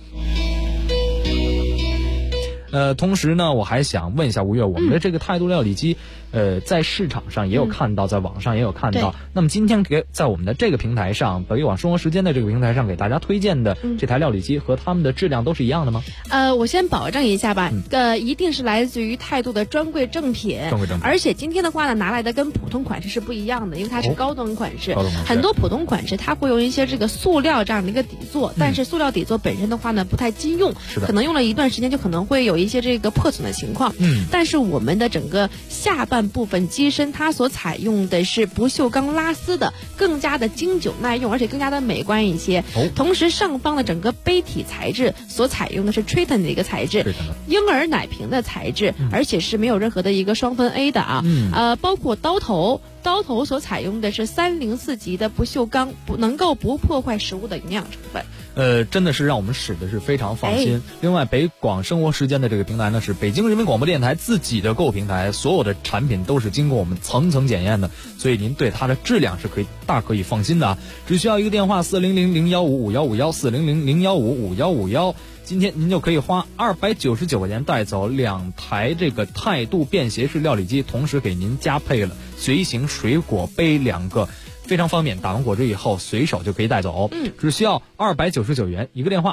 同时呢，我还想问一下吴越，我们的这个态度料理机，在市场上也有看到，在网上也有看到。那么今天在我们的这个平台上，北广生活时间的这个平台上给大家推荐的这台料理机和他们的质量都是一样的吗？ 我先保证一下吧，一定是来自于态度的专柜正品。而且今天的话呢，拿来的跟普通款式是不一样的，因为它是高端款式。很多普通款式它会用一些这个塑料这样的一个底座，但是塑料底座本身的话呢，不太经用，可能用了一段时间就可能会有一些这个破损的情况。但是我们的整个下半部分机身，它所采用的是不锈钢拉丝的，更加的经久耐用，而且更加的美观一些。同时上方的整个杯体材质所采用的是 Triton 的一个材质，婴儿奶瓶的材质，而且是没有任何的一个双酚 A 的啊。包括刀头所采用的是304级的不锈钢，能够不破坏食物的营养成分。 真的是让我们使的是非常放心。另外，北广生活时间的这个平台呢，是北京人民广播电台自己的购物平台，所有的产品都是经过我们层层检验的，所以您对它的质量是大可以放心的啊。只需要一个电话400-015-5151，400-015-5151。 今天您就可以花299块钱带走2台这个态度便携式料理机，同时给您加配了随行水果杯2个，非常方便，打完果汁以后随手就可以带走。只需要299元一个电话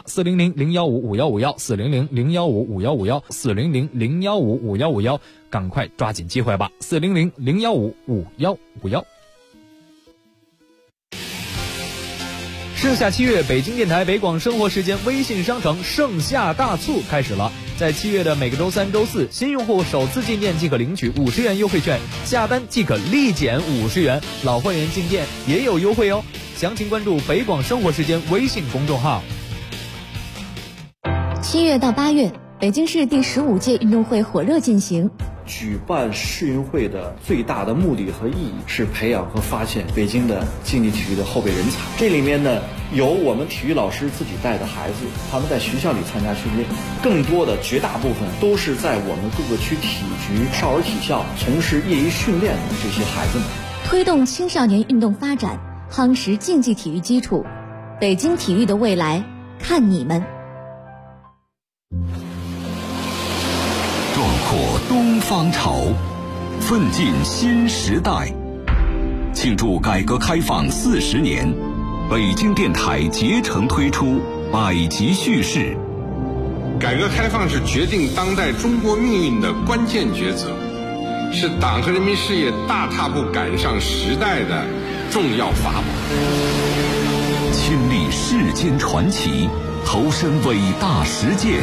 ，400-015-5151，400-015-5151，400-015-5151，赶快抓紧机会吧，400-015-5151。盛夏7月，北京电台北广生活时间微信商城盛夏大促开始了。在7月的每个周3、周4，新用户首次进店即可领取50元优惠券，下单即可立减50元，老会员进店也有优惠哦。详情关注北广生活时间微信公众号。 7月到8月，北京市第15届运动会火热进行。 举办世运会的最大的目的和意义是培养和发现北京的竞技体育的后备人才。这里面呢，有我们体育老师自己带的孩子，他们在学校里参加训练，更多的绝大部分都是在我们各个区体局、少儿体校从事业余训练的这些孩子们。 推动青少年运动发展，夯实竞技体育基础，北京体育的未来看你们。 壮阔东方潮，奋进新时代。庆祝改革开放40年，北京电台竭诚推出百集叙事。 改革开放是决定当代中国命运的关键抉择，是党和人民事业大踏步赶上时代的重要法宝。 亲历世间传奇，投身伟大实践，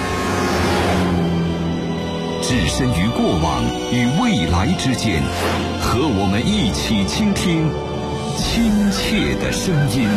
置身于过往与未来之间，和我们一起倾听亲切的声音。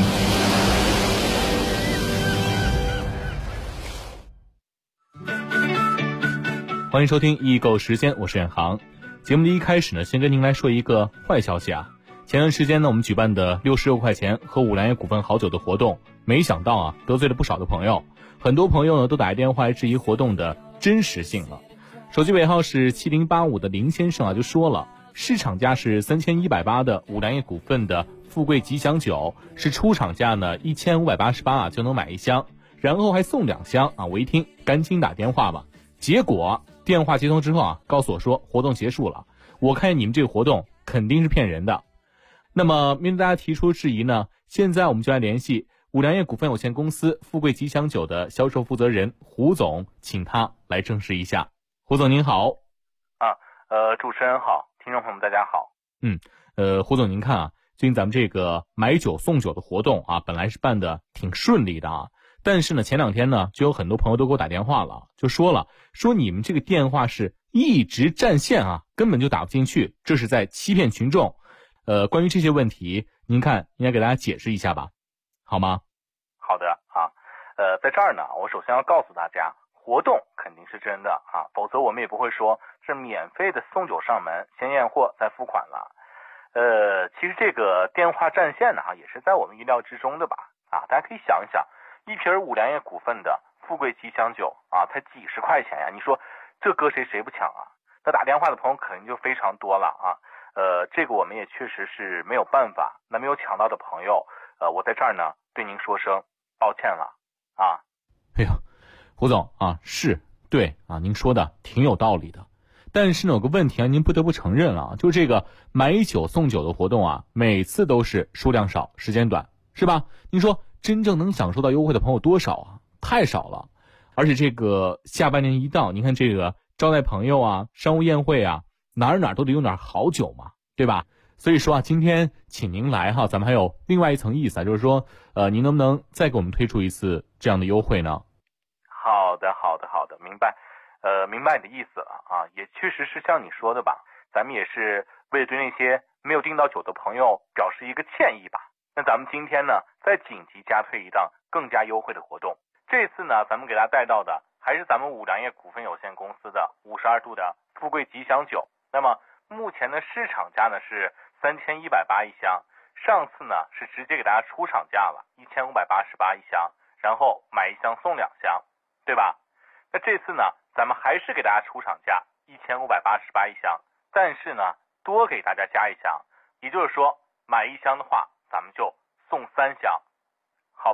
欢迎收听易购时间，我是远航。节目的一开始呢，先跟您来说一个坏消息啊。前段时间呢，我们举办的66块钱喝五粮液股份好酒的活动，没想到啊，得罪了不少的朋友。很多朋友呢，都打电话来质疑活动的真实性了。手机尾号是7085的林先生啊，就说了，市场价是3180的五粮液股份的富贵吉祥酒，是出厂价呢1588啊就能买1箱，然后还送2箱啊。我一听，赶紧打电话吧。结果电话接通之后啊，告诉我说活动结束了。我看你们这个活动肯定是骗人的。那么面对大家提出质疑呢，现在我们就来联系五粮液股份有限公司富贵吉祥酒的销售负责人胡总，请他来证实一下。胡总您好。 主持人好，听众朋友们大家好。 胡总您看啊，最近咱们这个买酒送酒的活动啊，本来是办的挺顺利的啊，但是呢前2天呢，就有很多朋友都给我打电话了，就说你们这个电话是一直占线啊，根本就打不进去，这是在欺骗群众。关于这些问题，您看应该给大家解释一下吧，好吗？ 好的啊，在这儿呢，我首先要告诉大家，活动肯定是真的啊，否则我们也不会说是免费的送酒上门，先验货再付款了。其实这个电话占线呢，也是在我们意料之中的吧？啊，大家可以想一想，一瓶五粮液股份的富贵吉祥酒啊，才几十块钱呀，你说这搁谁不抢啊？那打电话的朋友肯定就非常多了啊。这个我们也确实是没有办法。那没有抢到的朋友，我在这儿呢对您说声抱歉了啊。 哎呦，胡总啊，是对啊，您说的挺有道理的。但是呢，有个问题啊，您不得不承认了，就这个买酒送酒的活动啊，每次都是数量少，时间短，是吧？您说真正能享受到优惠的朋友多少啊？太少了。而且这个下半年一到，您看这个招待朋友啊，商务宴会啊，哪儿都得有点好酒嘛，对吧？所以说啊，今天请您来哈，咱们还有另外一层意思啊，就是说，您能不能再给我们推出一次这样的优惠呢？ 好的，明白。明白你的意思了啊，也确实是像你说的吧，咱们也是为了对那些没有订到酒的朋友表示一个歉意吧。那咱们今天呢，再紧急加推一档更加优惠的活动。这次呢，咱们给大家带到的还是咱们五粮液股份有限公司的52度的富贵吉祥酒。那么目前的市场价呢是3180一箱，上次呢是直接给大家出厂价了1588一箱，然后买1箱送2箱，对吧？那这次呢，咱们还是给大家出厂价1588一箱，但是呢多给大家加1箱，也就是说买1箱的话咱们就送3箱，好吧？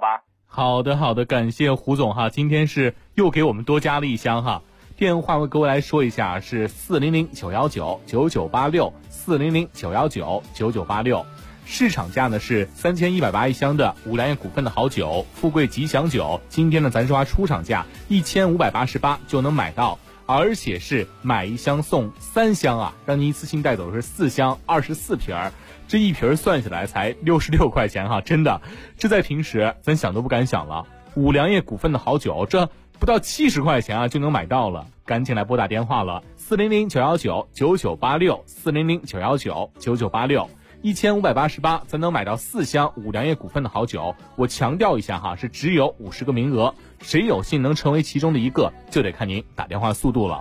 好的，感谢胡总哈，今天是又给我们多加了一箱哈。电话我各位来说一下，是400-919-9986，400-919-9986。市场价呢是3180一箱的五粮液股份的好酒，富贵吉祥酒。今天呢，咱说出厂价1588就能买到，而且是买一箱送3箱啊，让您一次性带走的是4箱24瓶儿，这一瓶算下来才66块钱哈，真的，这在平时咱想都不敢想了。五粮液股份的好酒，这不到70块钱啊就能买到了，赶紧来拨打电话了，400-919-9986，400-919-9986，1588咱能买到4箱五粮液股份的好酒。我强调一下哈，是只有50个名额，谁有幸能成为其中的一个，就得看您打电话速度了。